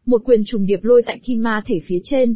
một quyền trùng điệp lôi tại kim ma thể phía trên.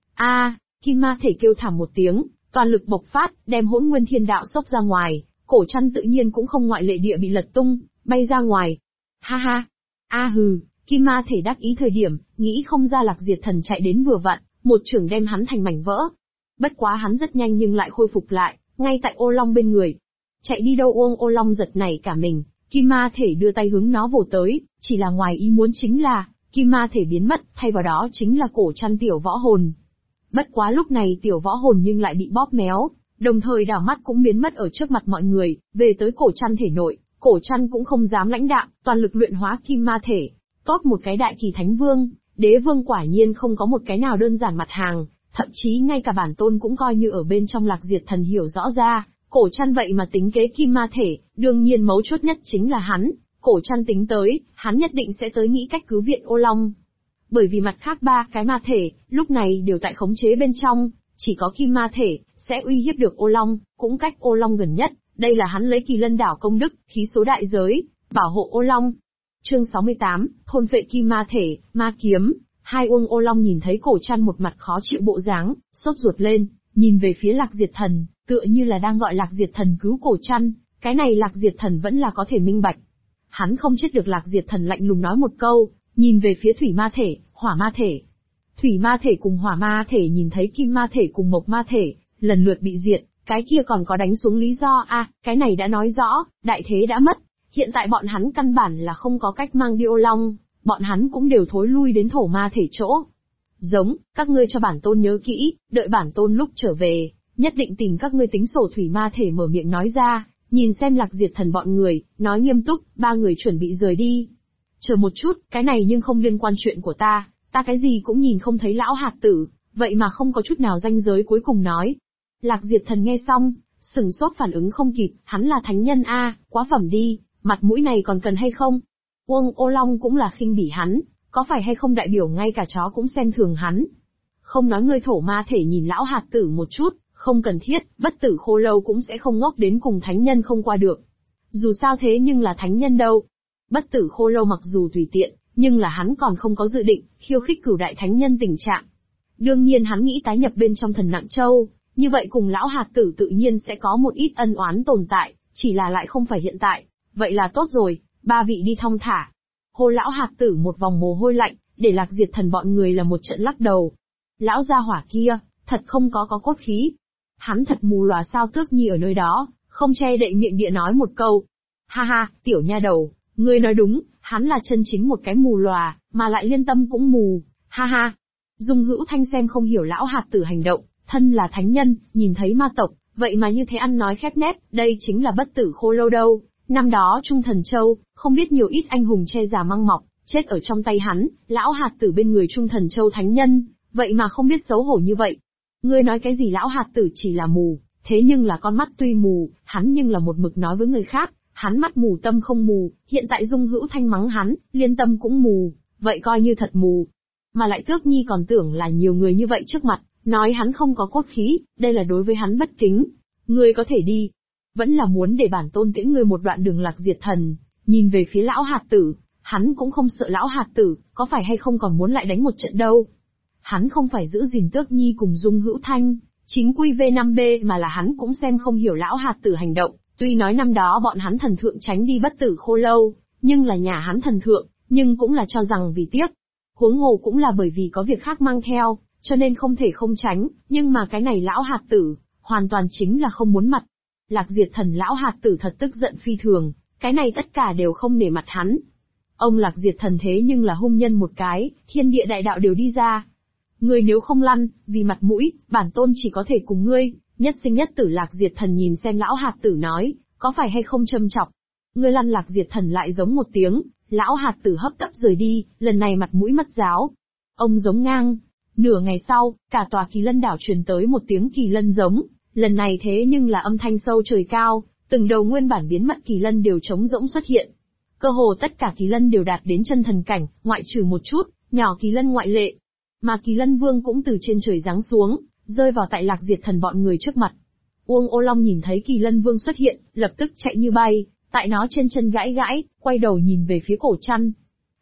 Kim ma thể kêu thảm một tiếng, toàn lực bộc phát, đem Hỗn Nguyên Thiên Đạo xốc ra ngoài, cổ chăn tự nhiên cũng không ngoại lệ địa bị lật tung, bay ra ngoài. Ha ha, kim ma thể đắc ý thời điểm, nghĩ không ra Lạc Diệt Thần chạy đến vừa vặn, một chưởng đem hắn thành mảnh vỡ. Bất quá hắn rất nhanh nhưng lại khôi phục lại, ngay tại Ô Long bên người. Chạy đi đâu Ô Long giật nảy cả mình, kim ma thể đưa tay hướng nó vồ tới, chỉ là ngoài ý muốn chính là, kim ma thể biến mất, thay vào đó chính là cổ chăn tiểu võ hồn. Bất quá lúc này tiểu võ hồn nhưng lại bị bóp méo, đồng thời đảo mắt cũng biến mất ở trước mặt mọi người, về tới cổ chăn thể nội, cổ chăn cũng không dám lãnh đạm, toàn lực luyện hóa kim ma thể. Tốt một cái đại kỳ thánh vương, đế vương quả nhiên không có một cái nào đơn giản mặt hàng, thậm chí ngay cả bản tôn cũng coi như ở bên trong Lạc Diệt Thần hiểu rõ ra, cổ chăn vậy mà tính kế kim ma thể, đương nhiên mấu chốt nhất chính là hắn, cổ chăn tính tới, hắn nhất định sẽ tới nghĩ cách cứu viện Ô Long. Bởi vì mặt khác ba cái ma thể, lúc này đều tại khống chế bên trong, chỉ có kim ma thể, sẽ uy hiếp được Ô Long, cũng cách Ô Long gần nhất, đây là hắn lấy Kỳ Lân Đảo công đức, khí số đại giới, bảo hộ Ô Long. Chương 68, thôn phệ kim ma thể, ma kiếm. Hai Uông Ô Long nhìn thấy cổ chăn một mặt khó chịu bộ dáng, sốt ruột lên, nhìn về phía Lạc Diệt Thần, tựa như là đang gọi Lạc Diệt Thần cứu cổ chăn, cái này Lạc Diệt Thần vẫn là có thể minh bạch. Hắn không chết được. Lạc Diệt Thần lạnh lùng nói một câu, nhìn về phía thủy ma thể, hỏa ma thể. Thủy ma thể cùng hỏa ma thể nhìn thấy kim ma thể cùng mộc ma thể, lần lượt bị diệt, cái kia còn có đánh xuống lý do cái này đã nói rõ, đại thế đã mất. Hiện tại bọn hắn căn bản là không có cách mang đi Ô Long, bọn hắn cũng đều thối lui đến thổ ma thể chỗ. Giống, các ngươi cho bản tôn nhớ kỹ, đợi bản tôn lúc trở về, nhất định tìm các ngươi tính sổ. Thủy ma thể mở miệng nói ra, nhìn xem Lạc Diệt Thần bọn người, nói nghiêm túc, ba người chuẩn bị rời đi. Chờ một chút, cái này nhưng không liên quan chuyện của ta cái gì cũng nhìn không thấy lão hạt tử, vậy mà không có chút nào ranh giới cuối cùng nói. Lạc Diệt Thần nghe xong, sửng sốt phản ứng không kịp, hắn là thánh nhân quá phẩm đi, mặt mũi này còn cần hay không? Uông Ô Long cũng là khinh bỉ hắn, có phải hay không đại biểu ngay cả chó cũng xem thường hắn. Không nói ngươi thổ ma thể nhìn lão hạt tử một chút, không cần thiết, bất tử khô lâu cũng sẽ không ngốc đến cùng thánh nhân không qua được. Dù sao thế nhưng là thánh nhân đâu. Bất tử khô lâu mặc dù tùy tiện, nhưng là hắn còn không có dự định, khiêu khích cửu đại thánh nhân tình trạng. Đương nhiên hắn nghĩ tái nhập bên trong Thần Nặng Châu, như vậy cùng lão hạt tử tự nhiên sẽ có một ít ân oán tồn tại, chỉ là lại không phải hiện tại. Vậy là tốt rồi, ba vị đi thong thả. Hô lão hạt tử một vòng mồ hôi lạnh, để Lạc Diệt Thần bọn người là một trận lắc đầu. Lão gia hỏa kia, thật không có cốt khí. Hắn thật mù lòa sao. Tước Nhi ở nơi đó, không che đậy miệng địa nói một câu. Ha ha, tiểu nha đầu, ngươi nói đúng, hắn là chân chính một cái mù lòa, mà lại liên tâm cũng mù, ha ha. Dung Hữu Thanh xem không hiểu lão hạt tử hành động, thân là thánh nhân, nhìn thấy ma tộc, vậy mà như thế ăn nói khép nép, đây chính là bất tử khô lâu đâu. Năm đó Trung Thần Châu, không biết nhiều ít anh hùng che già mang mọc, chết ở trong tay hắn, lão hạt tử bên người Trung Thần Châu thánh nhân, vậy mà không biết xấu hổ như vậy. Ngươi nói cái gì lão hạt tử chỉ là mù, thế nhưng là con mắt tuy mù, hắn nhưng là một mực nói với người khác, hắn mắt mù tâm không mù, hiện tại Dung Hữu Thanh mắng hắn, liên tâm cũng mù, vậy coi như thật mù. Mà lại Tước Nhi còn tưởng là nhiều người như vậy trước mặt, nói hắn không có cốt khí, đây là đối với hắn bất kính. Ngươi có thể đi. Vẫn là muốn để bản tôn tiễn ngươi một đoạn đường. Lạc Diệt Thần nhìn về phía lão hạt tử, hắn cũng không sợ lão hạt tử, có phải hay không còn muốn lại đánh một trận đâu. Hắn không phải giữ gìn Tước Nhi cùng Dung Hữu Thanh, chính quy V5B mà là hắn cũng xem không hiểu lão hạt tử hành động, tuy nói năm đó bọn hắn thần thượng tránh đi bất tử khô lâu, nhưng là nhà hắn thần thượng, nhưng cũng là cho rằng vì tiếc. Huống hồ cũng là bởi vì có việc khác mang theo, cho nên không thể không tránh, nhưng mà cái này lão hạt tử, hoàn toàn chính là không muốn mặt. Lạc Diệt Thần lão hạt tử thật tức giận phi thường, cái này tất cả đều không nể mặt hắn. Ông Lạc Diệt Thần thế nhưng là hung nhân một cái, thiên địa đại đạo đều đi ra. Ngươi nếu không lăn, vì mặt mũi, bản tôn chỉ có thể cùng ngươi, nhất sinh nhất tử. Lạc Diệt Thần nhìn xem lão hạt tử nói, có phải hay không châm chọc. Ngươi lăn. Lạc Diệt Thần lại giống một tiếng, lão hạt tử hấp tấp rời đi, lần này mặt mũi mất giáo. Ông giống ngang. Nửa ngày sau, cả tòa Kỳ Lân Đảo truyền tới một tiếng kỳ lân giống. Lần này thế nhưng là âm thanh sâu trời cao, từng đầu nguyên bản biến mất kỳ lân đều trống rỗng xuất hiện. Cơ hồ tất cả kỳ lân đều đạt đến chân thần cảnh, ngoại trừ một chút, nhỏ kỳ lân ngoại lệ. Mà Kỳ Lân Vương cũng từ trên trời giáng xuống, rơi vào tại Lạc Diệt Thần bọn người trước mặt. Uông Ô Long nhìn thấy Kỳ Lân Vương xuất hiện, lập tức chạy như bay, tại nó trên chân gãi gãi, quay đầu nhìn về phía cổ chăn.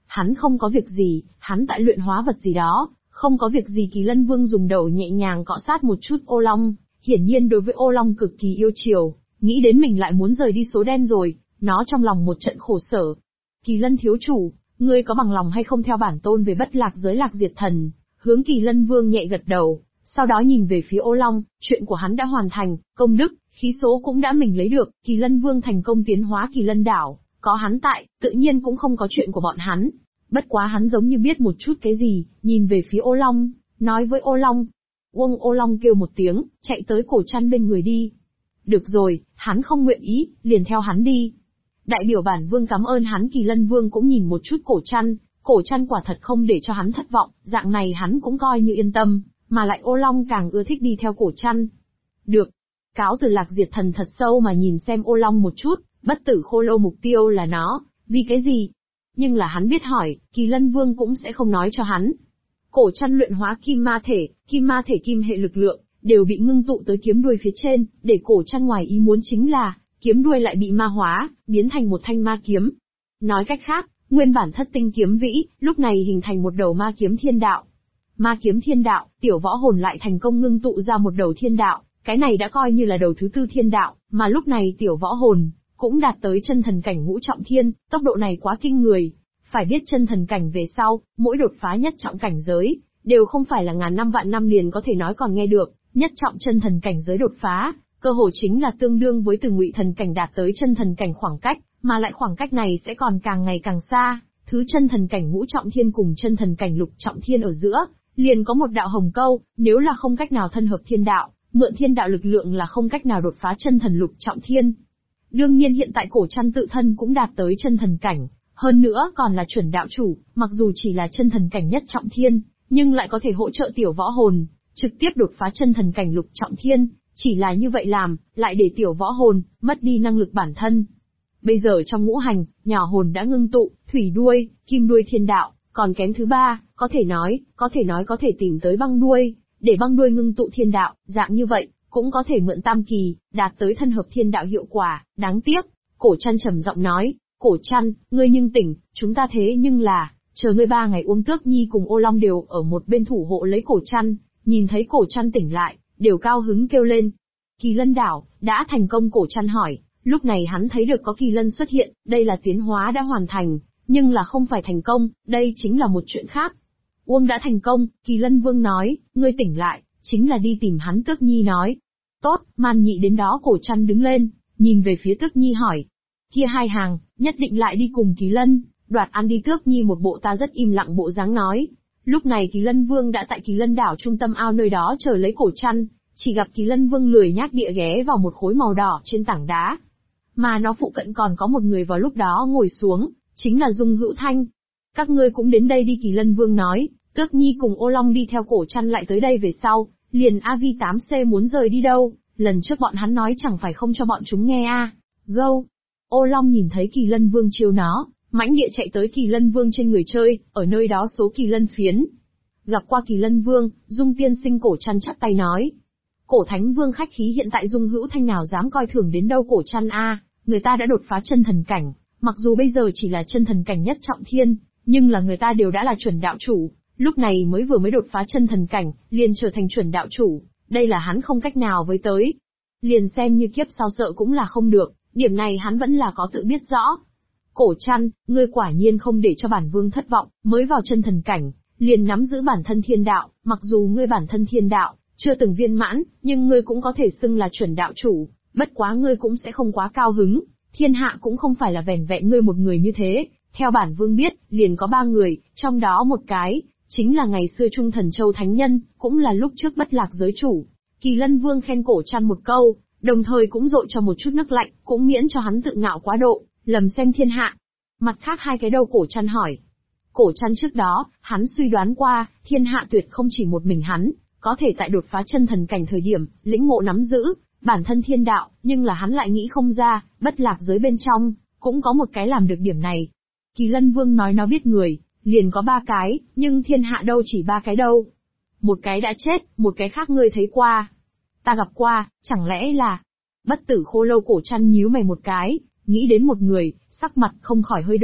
Hắn không có việc gì, hắn tại luyện hóa vật gì đó, không có việc gì. Kỳ Lân Vương dùng đầu nhẹ nhàng cọ sát một chút ô long, hiển nhiên đối với ô long cực kỳ yêu chiều, nghĩ đến mình lại muốn rời đi số đen rồi, nó trong lòng một trận khổ sở. Kỳ Lân thiếu chủ, ngươi có bằng lòng hay không theo bản tôn về Bất Lạc giới Lạc Diệt Thần? Hướng Kỳ Lân Vương nhẹ gật đầu, sau đó nhìn về phía ô long, chuyện của hắn đã hoàn thành, công đức, khí số cũng đã mình lấy được, Kỳ Lân Vương thành công tiến hóa Kỳ Lân đảo, có hắn tại, tự nhiên cũng không có chuyện của bọn hắn. Bất quá hắn giống như biết một chút cái gì, nhìn về phía ô long, nói với ô long. Uông. Ô long kêu một tiếng, chạy tới Cổ Trăn bên người đi. Được rồi, hắn không nguyện ý, liền theo hắn đi. Đại biểu bản vương cảm ơn hắn. Kỳ Lân Vương cũng nhìn một chút Cổ Trăn quả thật không để cho hắn thất vọng, dạng này hắn cũng coi như yên tâm, mà lại ô long càng ưa thích đi theo Cổ Trăn. Được. Cáo từ Lạc Diệt Thần thật sâu mà nhìn xem ô long một chút, bất tử khô lâu mục tiêu là nó, vì cái gì? Nhưng là hắn biết hỏi, Kỳ Lân Vương cũng sẽ không nói cho hắn. Cổ Trăn luyện hóa kim ma thể kim hệ lực lượng, đều bị ngưng tụ tới kiếm đuôi phía trên, để Cổ Trăn ngoài ý muốn chính là, kiếm đuôi lại bị ma hóa, biến thành một thanh ma kiếm. Nói cách khác, nguyên bản thất tinh kiếm vĩ, lúc này hình thành một đầu ma kiếm thiên đạo. Ma kiếm thiên đạo, tiểu võ hồn lại thành công ngưng tụ ra một đầu thiên đạo, cái này đã coi như là đầu thứ tư thiên đạo, mà lúc này tiểu võ hồn cũng đạt tới chân thần cảnh ngũ trọng thiên, tốc độ này quá kinh người. Phải biết chân thần cảnh về sau, mỗi đột phá nhất trọng cảnh giới, đều không phải là ngàn năm vạn năm liền có thể nói còn nghe được, nhất trọng chân thần cảnh giới đột phá, cơ hồ chính là tương đương với từ ngụy thần cảnh đạt tới chân thần cảnh khoảng cách, mà lại khoảng cách này sẽ còn càng ngày càng xa, thứ chân thần cảnh ngũ trọng thiên cùng chân thần cảnh lục trọng thiên ở giữa, liền có một đạo hồng câu, nếu là không cách nào thân hợp thiên đạo, mượn thiên đạo lực lượng là không cách nào đột phá chân thần lục trọng thiên. Đương nhiên hiện tại Cổ Trăn tự thân cũng đạt tới chân thần cảnh, hơn nữa còn là chuẩn đạo chủ, mặc dù chỉ là chân thần cảnh nhất trọng thiên, nhưng lại có thể hỗ trợ tiểu võ hồn, trực tiếp đột phá chân thần cảnh lục trọng thiên, chỉ là như vậy làm, lại để tiểu võ hồn, mất đi năng lực bản thân. Bây giờ trong ngũ hành, nhỏ hồn đã ngưng tụ, thủy đuôi, kim đuôi thiên đạo, còn kém thứ ba, có thể nói có thể tìm tới băng đuôi, để băng đuôi ngưng tụ thiên đạo, dạng như vậy, cũng có thể mượn tam kỳ, đạt tới thân hợp thiên đạo hiệu quả, đáng tiếc. Cổ Trăn trầm giọng nói, Cổ Trăn, ngươi nhưng tỉnh, chúng ta thế nhưng là, chờ ngươi 3 ngày. Uông Tước Nhi cùng ô long đều ở một bên thủ hộ lấy Cổ Trăn, nhìn thấy Cổ Trăn tỉnh lại, đều cao hứng kêu lên. Kỳ Lân đảo, đã thành công. Cổ Trăn hỏi, lúc này hắn thấy được có kỳ lân xuất hiện, đây là tiến hóa đã hoàn thành, nhưng là không phải thành công, đây chính là một chuyện khác. Uông đã thành công, Kỳ Lân Vương nói, ngươi tỉnh lại, chính là đi tìm hắn. Tước Nhi nói. Tốt, Man Nhị đến đó. Cổ Trăn đứng lên, nhìn về phía Tước Nhi hỏi. Kia hai hàng, nhất định lại đi cùng Kỳ Lân, đoạt ăn đi. Tước Nhi một bộ ta rất im lặng bộ dáng nói. Lúc này Kỳ Lân Vương đã tại Kỳ Lân đảo trung tâm ao nơi đó chờ lấy Cổ Trăn, chỉ gặp Kỳ Lân Vương lười nhác địa ghé vào một khối màu đỏ trên tảng đá. Mà nó phụ cận còn có một người vào lúc đó ngồi xuống, chính là Dung Hữu Thanh. Các ngươi cũng đến đây đi. Kỳ Lân Vương nói, Tước Nhi cùng ô long đi theo Cổ Trăn lại tới đây về sau, liền AV8C muốn rời đi đâu, lần trước bọn hắn nói chẳng phải không cho bọn chúng nghe a. Gâu. Ô long nhìn thấy Kỳ Lân Vương chiêu nó, mãnh địa chạy tới Kỳ Lân Vương trên người chơi, ở nơi đó số Kỳ Lân phiến. Gặp qua Kỳ Lân Vương, Dung tiên sinh. Cổ Trăn chắp tay nói. Cổ Thánh Vương khách khí. Hiện tại Dung Hữu Thanh nào dám coi thường đến đâu Cổ Trăn a, người ta đã đột phá chân thần cảnh, mặc dù bây giờ chỉ là chân thần cảnh nhất trọng thiên, nhưng là người ta đều đã là chuẩn đạo chủ, lúc này vừa mới đột phá chân thần cảnh, liền trở thành chuẩn đạo chủ, đây là hắn không cách nào với tới. Liền xem như kiếp sau sợ cũng là không được, điểm này hắn vẫn là có tự biết rõ. Cổ Trăn, ngươi quả nhiên không để cho bản vương thất vọng, mới vào chân thần cảnh, liền nắm giữ bản thân thiên đạo, mặc dù ngươi bản thân thiên đạo chưa từng viên mãn, nhưng ngươi cũng có thể xưng là chuẩn đạo chủ, bất quá ngươi cũng sẽ không quá cao hứng, thiên hạ cũng không phải là vẻn vẹn ngươi một người như thế, theo bản vương biết, liền có 3 người, trong đó một cái chính là ngày xưa Trung Thần Châu Thánh Nhân, cũng là lúc trước Bất Lạc giới chủ. Kỳ Lân Vương khen Cổ Trăn một câu, đồng thời cũng dội cho một chút nước lạnh, cũng miễn cho hắn tự ngạo quá độ, lầm xem thiên hạ. Mặt khác 2 cái đâu? Cổ Trăn hỏi. Cổ Trăn trước đó, hắn suy đoán qua, thiên hạ tuyệt không chỉ một mình hắn, có thể tại đột phá chân thần cảnh thời điểm, lĩnh ngộ nắm giữ bản thân thiên đạo, nhưng là hắn lại nghĩ không ra, Bất Lạc giới bên trong, cũng có một cái làm được điểm này. Kỳ Lân Vương nói nó biết người, liền có 3 cái, nhưng thiên hạ đâu chỉ 3 cái đâu. Một cái đã chết, một cái khác ngươi thấy qua. Ta gặp qua, chẳng lẽ là... Bất tử khô lâu. Cổ Trăn nhíu mày một cái, nghĩ đến một người, sắc mặt không khỏi hơi đổi,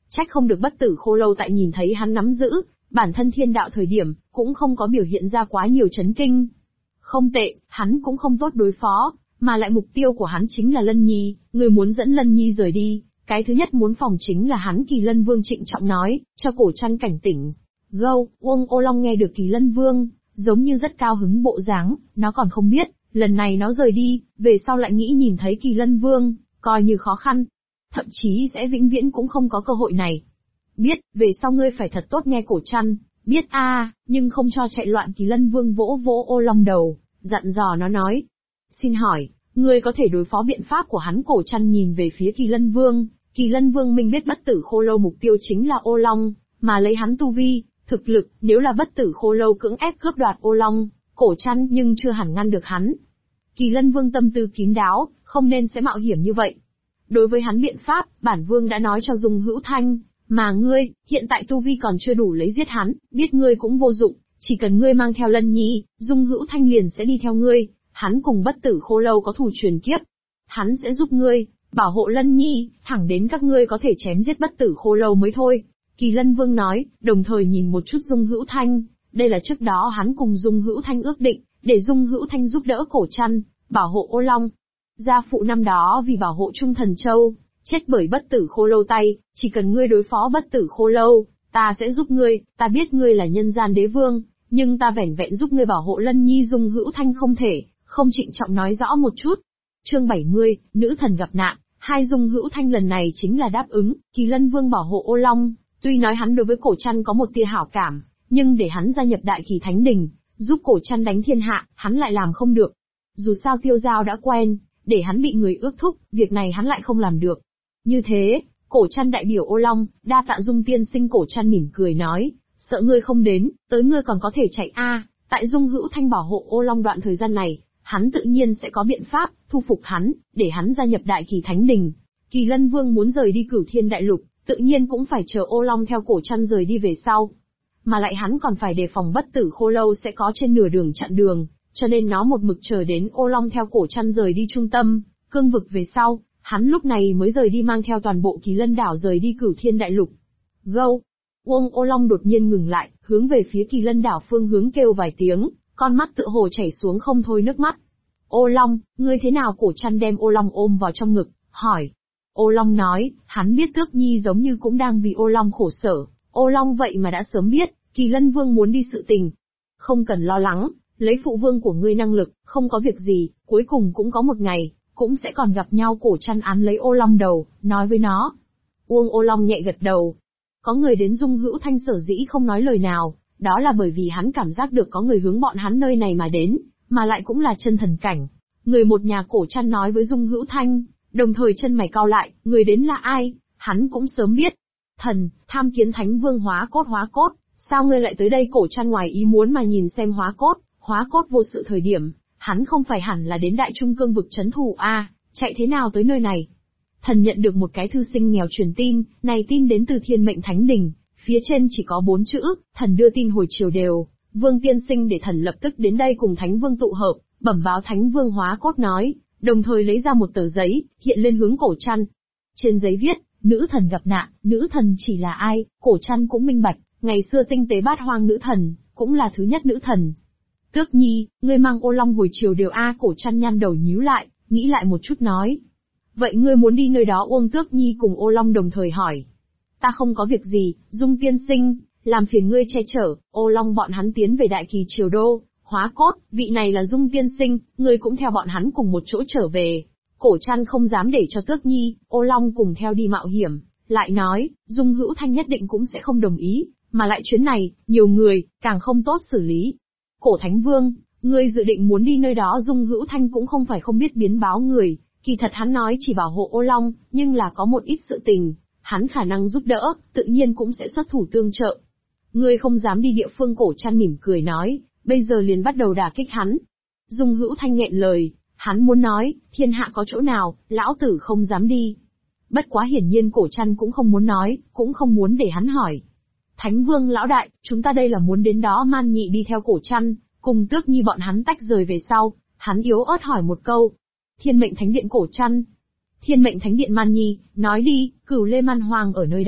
Trách không được Bất Tử Khô Lâu tại nhìn thấy hắn nắm giữ bản thân thiên đạo thời điểm, cũng không có biểu hiện ra quá nhiều chấn kinh. Không tệ, hắn cũng không tốt đối phó, mà lại mục tiêu của hắn chính là Lân Nhi, người muốn dẫn Lân Nhi rời đi, cái thứ nhất muốn phòng chính là hắn. Kỳ Lân Vương trịnh trọng nói, cho Cổ Trăn cảnh tỉnh. Gâu, Uông Ô Long nghe được Kỳ Lân Vương, giống như rất cao hứng bộ dáng, nó còn không biết, lần này nó rời đi, về sau lại nghĩ nhìn thấy Kỳ Lân Vương, coi như khó khăn. Thậm chí sẽ vĩnh viễn cũng không có cơ hội này. Biết, về sau ngươi phải thật tốt nghe Cổ Trăn, biết nhưng không cho chạy loạn. Kỳ Lân Vương vỗ vỗ Ô Long đầu, dặn dò nó nói. Xin hỏi, ngươi có thể đối phó biện pháp của hắn? Cổ Trăn nhìn về phía Kỳ Lân Vương. Kỳ Lân Vương minh biết Bất Tử Khô Lâu mục tiêu chính là Ô Long, mà lấy hắn tu vi, thực lực, nếu là Bất Tử Khô Lâu cưỡng ép cướp đoạt Ô Long, Cổ Trăn nhưng chưa hẳn ngăn được hắn. Kỳ Lân Vương tâm tư kín đáo, không nên sẽ mạo hiểm như vậy. Đối với hắn biện pháp, bản vương đã nói cho Dung Hữu Thanh, mà ngươi, hiện tại tu vi còn chưa đủ lấy giết hắn, biết ngươi cũng vô dụng, chỉ cần ngươi mang theo Lân Nhi, Dung Hữu Thanh liền sẽ đi theo ngươi, hắn cùng Bất Tử Khô Lâu có thù truyền kiếp. Hắn sẽ giúp ngươi, bảo hộ Lân Nhi, thẳng đến các ngươi có thể chém giết Bất Tử Khô Lâu mới thôi. Kỳ Lân Vương nói, đồng thời nhìn một chút Dung Hữu Thanh, đây là trước đó hắn cùng Dung Hữu Thanh ước định, để Dung Hữu Thanh giúp đỡ Cổ Trăn, bảo hộ Ô Long. Gia phụ năm đó vì bảo hộ Trung Thần Châu, chết bởi Bất Tử Khô Lâu tay, chỉ cần ngươi đối phó Bất Tử Khô Lâu, ta sẽ giúp ngươi, ta biết ngươi là nhân gian đế vương, nhưng ta vẻn vẹn giúp ngươi bảo hộ Lân Nhi. Dung Hữu Thanh không thể, không trịnh trọng nói rõ một chút. Chương 70, nữ thần gặp nạn, hai. Dung Hữu Thanh lần này chính là đáp ứng. Kỳ Lân Vương bảo hộ Ô Long, tuy nói hắn đối với Cổ Trăn có một tia hảo cảm, nhưng để hắn gia nhập Đại Kỳ Thánh Đình, giúp Cổ Trăn đánh thiên hạ, hắn lại làm không được. Dù sao Tiêu Giao đã quen, để hắn bị người ước thúc, việc này hắn lại không làm được. Như thế, Cổ Trăn đại biểu Ô Long, đa tạ Dung tiên sinh. Cổ Trăn mỉm cười nói, sợ ngươi không đến, tới ngươi còn có thể chạy tại Dung Hữu Thanh bảo hộ Ô Long đoạn thời gian này, hắn tự nhiên sẽ có biện pháp, thu phục hắn, để hắn gia nhập Đại Kỳ Thánh Đình. Kỳ Lân Vương muốn rời đi Cửu Thiên Đại Lục, tự nhiên cũng phải chờ Ô Long theo Cổ Trăn rời đi về sau. Mà lại hắn còn phải đề phòng Bất Tử Khô Lâu sẽ có trên nửa đường chặn đường, cho nên nó một mực chờ đến Ô Long theo Cổ Trăn rời đi trung tâm cương vực về sau, hắn lúc này mới rời đi mang theo toàn bộ Kỳ Lân đảo rời đi Cửu Thiên Đại Lục. Gâu! Uông Ô Long đột nhiên ngừng lại, hướng về phía Kỳ Lân đảo phương hướng kêu vài tiếng, con mắt tựa hồ chảy xuống không thôi nước mắt. Ô Long, ngươi thế nào? Cổ Trăn đem Ô Long ôm vào trong ngực, hỏi. Ô Long nói, hắn biết Tước Nhi giống như cũng đang vì Ô Long khổ sở. Ô Long vậy mà đã sớm biết, Kỳ Lân Vương muốn đi sự tình. Không cần lo lắng, lấy phụ vương của ngươi năng lực, không có việc gì, cuối cùng cũng có một ngày, cũng sẽ còn gặp nhau. Cổ Trăn án lấy Ô Long đầu, nói với nó. Uông Ô Long nhẹ gật đầu. Có người đến. Dung Hữu Thanh sở dĩ không nói lời nào, đó là bởi vì hắn cảm giác được có người hướng bọn hắn nơi này mà đến, mà lại cũng là chân thần cảnh. Người một nhà. Cổ Trăn nói với Dung Hữu Thanh, đồng thời chân mày cau lại, người đến là ai, hắn cũng sớm biết. Thần, tham kiến Thánh Vương. Hóa cốt, sao ngươi lại tới đây? Cổ Trăn ngoài ý muốn mà nhìn xem hóa cốt vô sự thời điểm, hắn không phải hẳn là đến Đại Trung Cương vực trấn thủ chạy thế nào tới nơi này? Thần nhận được một cái thư sinh nghèo truyền tin, này tin đến từ Thiên Mệnh Thánh Đình, phía trên chỉ có 4 chữ, thần đưa tin hồi chiều đều, Vương tiên sinh để thần lập tức đến đây cùng Thánh Vương tụ hợp, bẩm báo Thánh Vương. Hóa cốt nói, đồng thời lấy ra một tờ giấy, hiện lên hướng Cổ Trăn. Trên giấy viết, nữ thần gặp nạn. Nữ thần chỉ là ai? Cổ Trăn cũng minh bạch, ngày xưa tinh tế bát hoang nữ thần, cũng là thứ nhất nữ thần. Tước Nhi, ngươi mang Ô Long hồi chiều đều Cổ Trăn nhăn đầu nhíu lại, nghĩ lại một chút nói. Vậy ngươi muốn đi nơi đó? Uông Tước Nhi cùng Ô Long đồng thời hỏi. Ta không có việc gì, Dung tiên sinh, làm phiền ngươi che chở. Ô Long bọn hắn tiến về Đại Kỳ Triều Đô. Hóa cốt, vị này là Dung tiên sinh, ngươi cũng theo bọn hắn cùng một chỗ trở về. Cổ Trăn không dám để cho Tước Nhi, Ô Long cùng theo đi mạo hiểm, lại nói, Dung Hữu Thanh nhất định cũng sẽ không đồng ý, mà lại chuyến này, nhiều người, càng không tốt xử lý. Cổ Thánh Vương, ngươi dự định muốn đi nơi đó? Dung Hữu Thanh cũng không phải không biết biến báo người, kỳ thật hắn nói chỉ bảo hộ Ô Long, nhưng là có một ít sự tình, hắn khả năng giúp đỡ, tự nhiên cũng sẽ xuất thủ tương trợ. Ngươi không dám đi địa phương? Cổ Trăn mỉm cười nói, bây giờ liền bắt đầu đả kích hắn. Dung Hữu Thanh nghẹn lời, hắn muốn nói, thiên hạ có chỗ nào, lão tử không dám đi. Bất quá hiển nhiên Cổ Trăn cũng không muốn nói, cũng không muốn để hắn hỏi. Thánh Vương lão đại, chúng ta đây là muốn đến đó. Man Nhị đi theo Cổ Trăn, cùng Tước Nhi bọn hắn tách rời về sau, hắn yếu ớt hỏi một câu. Thiên Mệnh Thánh Điện. Cổ Trăn. Thiên Mệnh Thánh Điện. Man Nhi, nói đi, Cửu Lê Man Hoàng ở nơi đó,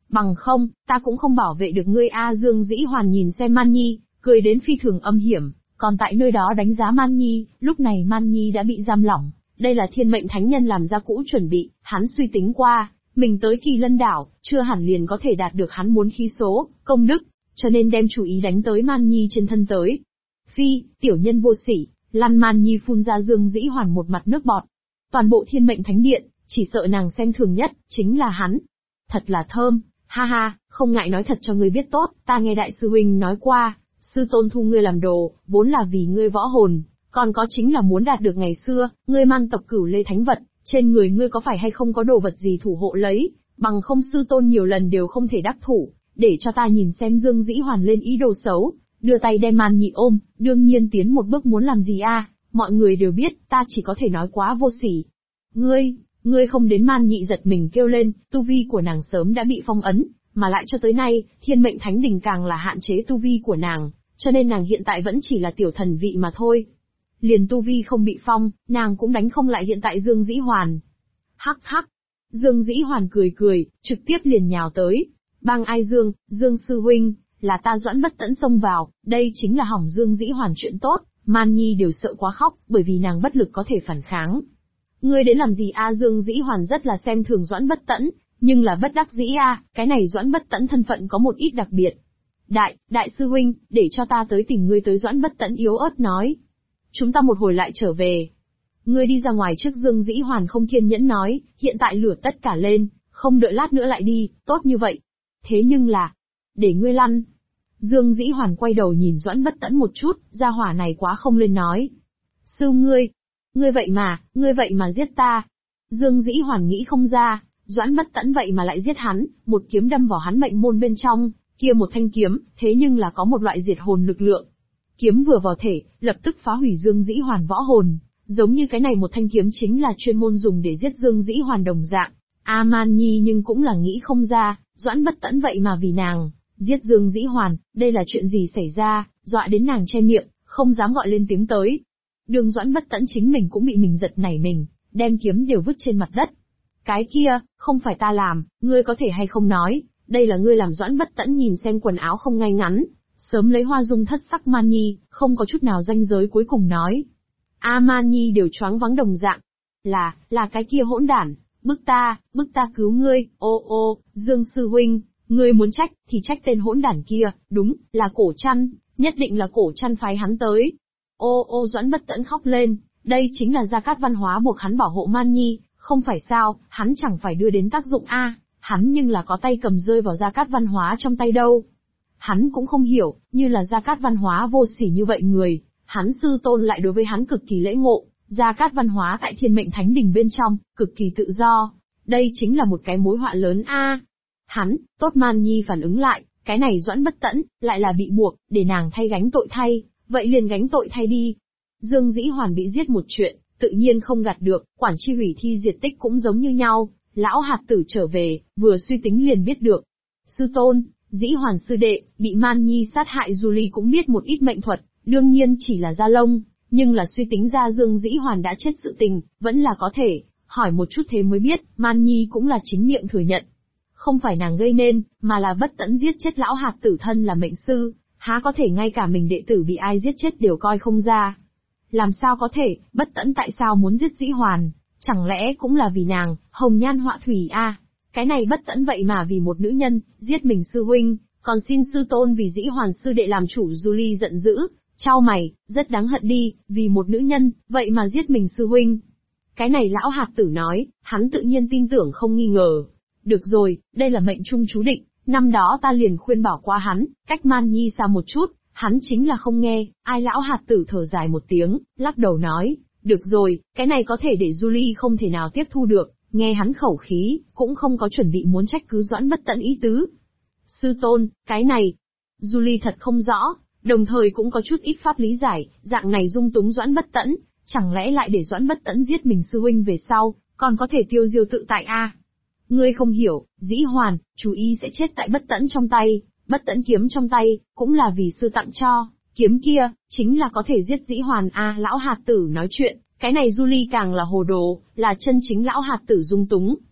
Bằng không, ta cũng không bảo vệ được ngươi a. Dương Dĩ Hoàn nhìn xem Man Nhi, cười đến phi thường âm hiểm, còn tại nơi đó đánh giá Man Nhi, lúc này Man Nhi đã bị giam lỏng. Đây là thiên mệnh thánh nhân làm ra cũ chuẩn bị, hắn suy tính qua, mình tới Kỳ Lân đảo, chưa hẳn liền có thể đạt được hắn muốn khí số, công đức, cho nên đem chủ ý đánh tới Man Nhi trên thân tới. Phi, tiểu nhân vô sỉ, lăn. Man Nhi phun ra Dương Dĩ Hoàn một mặt nước bọt. Toàn bộ thiên mệnh thánh điện, chỉ sợ nàng xem thường nhất, chính là hắn. Thật là thơm, ha ha, không ngại nói thật cho ngươi biết tốt, ta nghe đại sư huynh nói qua, sư tôn thu ngươi làm đồ, vốn là vì ngươi võ hồn, còn có chính là muốn đạt được ngày xưa, ngươi Man tộc Cửu Lê thánh vật, trên người ngươi có phải hay không có đồ vật gì thủ hộ lấy, bằng không sư tôn nhiều lần đều không thể đắc thủ, để cho ta nhìn xem. Dương Dĩ Hoàn lên ý đồ xấu, đưa tay đem Man Nhi ôm, đương nhiên tiến một bước muốn làm gì a? Mọi người đều biết, ta chỉ có thể nói quá vô sỉ. Ngươi không đến. Man Nhị giật mình kêu lên, tu vi của nàng sớm đã bị phong ấn, mà lại cho tới nay, thiên mệnh thánh đình càng là hạn chế tu vi của nàng, cho nên nàng hiện tại vẫn chỉ là tiểu thần vị mà thôi. Liền tu vi không bị phong, nàng cũng đánh không lại hiện tại Dương Dĩ Hoàn. Hắc hắc. Dương Dĩ Hoàn cười cười, trực tiếp liền nhào tới. Bang ai Dương, Dương sư huynh, là ta Doãn Bất Tẫn xông vào, đây chính là hỏng Dương Dĩ Hoàn chuyện tốt. Man Nhi đều sợ quá khóc, bởi vì nàng bất lực có thể phản kháng. Ngươi đến làm gì a? Dương Dĩ Hoàn rất là xem thường Doãn Bất Tẫn, nhưng là bất đắc dĩ a, cái này Doãn Bất Tẫn thân phận có một ít đặc biệt. Đại sư huynh, để cho ta tới tìm ngươi tới. Doãn Bất Tẫn yếu ớt nói. Chúng ta một hồi lại trở về. Ngươi đi ra ngoài trước. Dương Dĩ Hoàn không kiên nhẫn nói, hiện tại lửa tất cả lên, không đợi lát nữa lại đi, tốt như vậy. Thế nhưng là, để ngươi lăn. Dương Dĩ Hoàn quay đầu nhìn Doãn Bất Tẫn một chút, gia hỏa này quá không lên nói. Sư ngươi vậy mà giết ta. Dương Dĩ Hoàn nghĩ không ra, Doãn Bất Tẫn vậy mà lại giết hắn, một kiếm đâm vào hắn mệnh môn bên trong, kia một thanh kiếm, thế nhưng là có một loại diệt hồn lực lượng. Kiếm vừa vào thể, lập tức phá hủy Dương Dĩ Hoàn võ hồn, giống như cái này một thanh kiếm chính là chuyên môn dùng để giết Dương Dĩ Hoàn đồng dạng. Man Nhi nhưng cũng là nghĩ không ra, Doãn Bất Tẫn vậy mà vì nàng giết Dương Dĩ Hoàn, đây là chuyện gì xảy ra, dọa đến nàng che miệng, không dám gọi lên tiếng tới. Đường Doãn Bất Tẫn chính mình cũng bị mình giật nảy mình, đem kiếm đều vứt trên mặt đất. Cái kia, không phải ta làm, ngươi có thể hay không nói, đây là ngươi làm. Doãn Bất Tẫn nhìn xem quần áo không ngay ngắn, sớm lấy hoa dung thất sắc Man Nhi, không có chút nào ranh giới cuối cùng nói. Man Nhi đều choáng váng đồng dạng. Là cái kia hỗn đản, bức ta cứu ngươi. Ô, Dương sư huynh, ngươi muốn trách, thì trách tên hỗn đản kia, đúng, là Cổ Trăn, nhất định là Cổ Trăn phái hắn tới. Ô, Doãn Bất Tẫn khóc lên, đây chính là Gia Cát Văn Hóa buộc hắn bảo hộ Man Nhi, không phải sao, hắn chẳng phải đưa đến tác dụng a, hắn nhưng là có tay cầm rơi vào Gia Cát Văn Hóa trong tay đâu. Hắn cũng không hiểu, như là Gia Cát Văn Hóa vô sỉ như vậy người, hắn sư tôn lại đối với hắn cực kỳ lễ ngộ, Gia Cát Văn Hóa tại thiên mệnh thánh đình bên trong, cực kỳ tự do, đây chính là một cái mối họa lớn a. Hắn, tốt. Man Nhi phản ứng lại, cái này Doãn Bất Tẫn, lại là bị buộc, để nàng thay gánh tội thay, vậy liền gánh tội thay đi. Dương Dĩ Hoàn bị giết một chuyện, tự nhiên không gạt được, quản chi hủy thi diệt tích cũng giống như nhau, lão hạt tử trở về, vừa suy tính liền biết được. Sư tôn, Dĩ Hoàn sư đệ, bị Man Nhi sát hại. Julie cũng biết một ít mệnh thuật, đương nhiên chỉ là da lông, nhưng là suy tính ra Dương Dĩ Hoàn đã chết sự tình, vẫn là có thể, hỏi một chút thế mới biết, Man Nhi cũng là chính miệng thừa nhận. Không phải nàng gây nên, mà là Bất Tẫn giết chết lão hạt tử thân là mệnh sư, há có thể ngay cả mình đệ tử bị ai giết chết đều coi không ra. Làm sao có thể, Bất Tẫn tại sao muốn giết Dĩ Hoàn, chẳng lẽ cũng là vì nàng, hồng nhan họa thủy a? Cái này Bất Tẫn vậy mà vì một nữ nhân, giết mình sư huynh, còn xin sư tôn vì Dĩ Hoàn sư đệ làm chủ. Julie giận dữ, chau mày, rất đáng hận đi, vì một nữ nhân, vậy mà giết mình sư huynh. Cái này lão hạt tử nói, hắn tự nhiên tin tưởng không nghi ngờ. Được rồi, đây là mệnh trung chú định, năm đó ta liền khuyên bảo qua hắn, cách Man Nhi xa một chút, hắn chính là không nghe. Ai? Lão hạt tử thở dài một tiếng, lắc đầu nói, được rồi, cái này có thể để Julie không thể nào tiếp thu được, nghe hắn khẩu khí, cũng không có chuẩn bị muốn trách cứ Doãn Bất Tẫn ý tứ. Sư tôn, cái này, Julie thật không rõ, đồng thời cũng có chút ít pháp lý giải, dạng này dung túng Doãn Bất Tẫn, chẳng lẽ lại để Doãn Bất Tẫn giết mình sư huynh về sau, còn có thể tiêu diêu tự tại a? Ngươi không hiểu, Dĩ Hoàn, chú ý sẽ chết tại Bất Tẫn trong tay, Bất Tẫn kiếm trong tay, cũng là vì sư tặng cho, kiếm kia, chính là có thể giết Dĩ Hoàn a. Lão hạt tử nói chuyện, cái này Julie càng là hồ đồ, là chân chính lão hạt tử dung túng.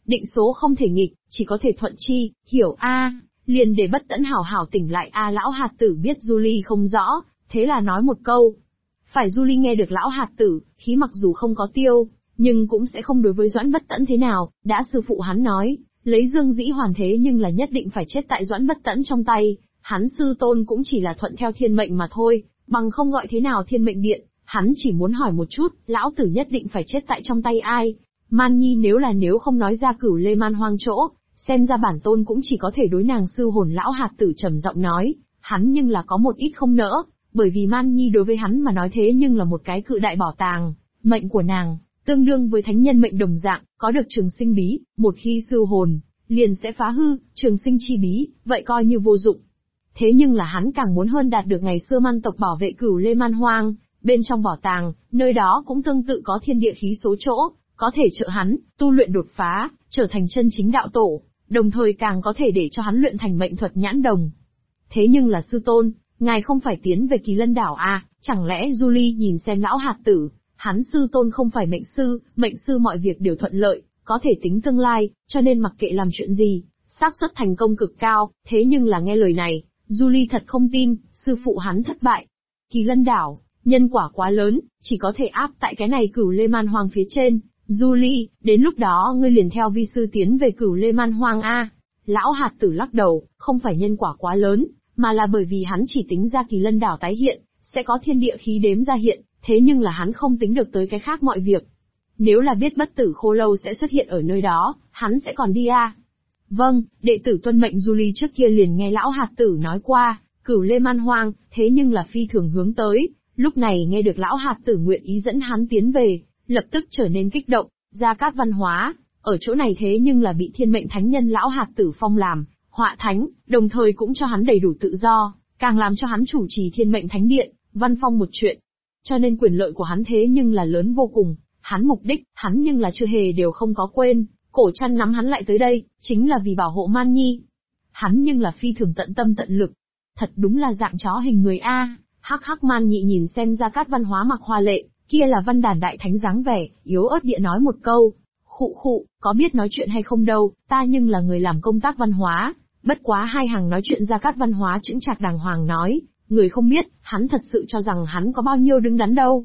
Định số không thể nghịch, chỉ có thể thuận chi, hiểu a. Liền để Bất Tẫn hảo hảo tỉnh lại a. Lão hạt tử biết Julie không rõ, thế là nói một câu. Phải Julie nghe được lão hạt tử, khí mặc dù không có tiêu, nhưng cũng sẽ không đối với Doãn Bất Tẫn thế nào, đã sư phụ hắn nói, lấy Dương Dĩ Hoàn thế nhưng là nhất định phải chết tại Doãn Bất Tẫn trong tay, hắn sư tôn cũng chỉ là thuận theo thiên mệnh mà thôi, bằng không gọi thế nào thiên mệnh điện, hắn chỉ muốn hỏi một chút, lão tử nhất định phải chết tại trong tay ai. Man Nhi nếu không nói ra Cửu Lê Man Hoang chỗ, xem ra bản tôn cũng chỉ có thể đối nàng sư hồn. Lão hạt tử trầm giọng nói, hắn nhưng là có một ít không nỡ, bởi vì Man Nhi đối với hắn mà nói thế nhưng là một cái cự đại bảo tàng, mệnh của nàng, tương đương với thánh nhân mệnh đồng dạng, có được trường sinh bí, một khi sư hồn, liền sẽ phá hư, trường sinh chi bí, vậy coi như vô dụng. Thế nhưng là hắn càng muốn hơn đạt được ngày xưa man tộc bảo vệ Cửu Lê Man Hoang, bên trong bảo tàng, nơi đó cũng tương tự có thiên địa khí số chỗ, có thể trợ hắn, tu luyện đột phá, trở thành chân chính đạo tổ, đồng thời càng có thể để cho hắn luyện thành mệnh thuật nhãn đồng. Thế nhưng là sư tôn, ngài không phải tiến về Kỳ Lân đảo à, chẳng lẽ Julie nhìn xem lão hạt tử, hắn sư tôn không phải mệnh sư mọi việc đều thuận lợi, có thể tính tương lai, cho nên mặc kệ làm chuyện gì, xác suất thành công cực cao, thế nhưng là nghe lời này, Julie thật không tin, sư phụ hắn thất bại. Kỳ Lân đảo, nhân quả quá lớn, chỉ có thể áp tại cái này Cửu Lê Man Hoang phía trên. Julie, đến lúc đó ngươi liền theo vi sư tiến về Cửu Lê Man Hoang a. Lão hạt tử lắc đầu, không phải nhân quả quá lớn, mà là bởi vì hắn chỉ tính ra Kỳ Lân đảo tái hiện, sẽ có thiên địa khí đếm ra hiện, thế nhưng là hắn không tính được tới cái khác mọi việc. Nếu là biết Bất Tử Khô Lâu sẽ xuất hiện ở nơi đó, hắn sẽ còn đi a. Vâng, đệ tử tuân mệnh. Julie trước kia liền nghe lão hạt tử nói qua, Cửu Lê Man Hoang, thế nhưng là phi thường hướng tới, lúc này nghe được lão hạt tử nguyện ý dẫn hắn tiến về, lập tức trở nên kích động. Gia Cát Văn Hóa, ở chỗ này thế nhưng là bị thiên mệnh thánh nhân lão hạt tử phong làm họa thánh, đồng thời cũng cho hắn đầy đủ tự do, càng làm cho hắn chủ trì thiên mệnh thánh điện, văn phong một chuyện. Cho nên quyền lợi của hắn thế nhưng là lớn vô cùng, hắn mục đích, hắn nhưng là chưa hề đều không có quên, Cổ Trăn nắm hắn lại tới đây, chính là vì bảo hộ Man Nhi. Hắn nhưng là phi thường tận tâm tận lực. Thật đúng là dạng chó hình người a. Hắc hắc. Man Nhị nhìn xem Gia Cát Văn Hóa mặc hoa lệ, kia là Văn Đàn đại thánh dáng vẻ, yếu ớt địa nói một câu, khụ, có biết nói chuyện hay không đâu, ta nhưng là người làm công tác văn hóa. Bất quá hai hàng nói chuyện Gia Cát Văn Hóa chững chạc đàng hoàng nói, người không biết, hắn thật sự cho rằng hắn có bao nhiêu đứng đắn đâu.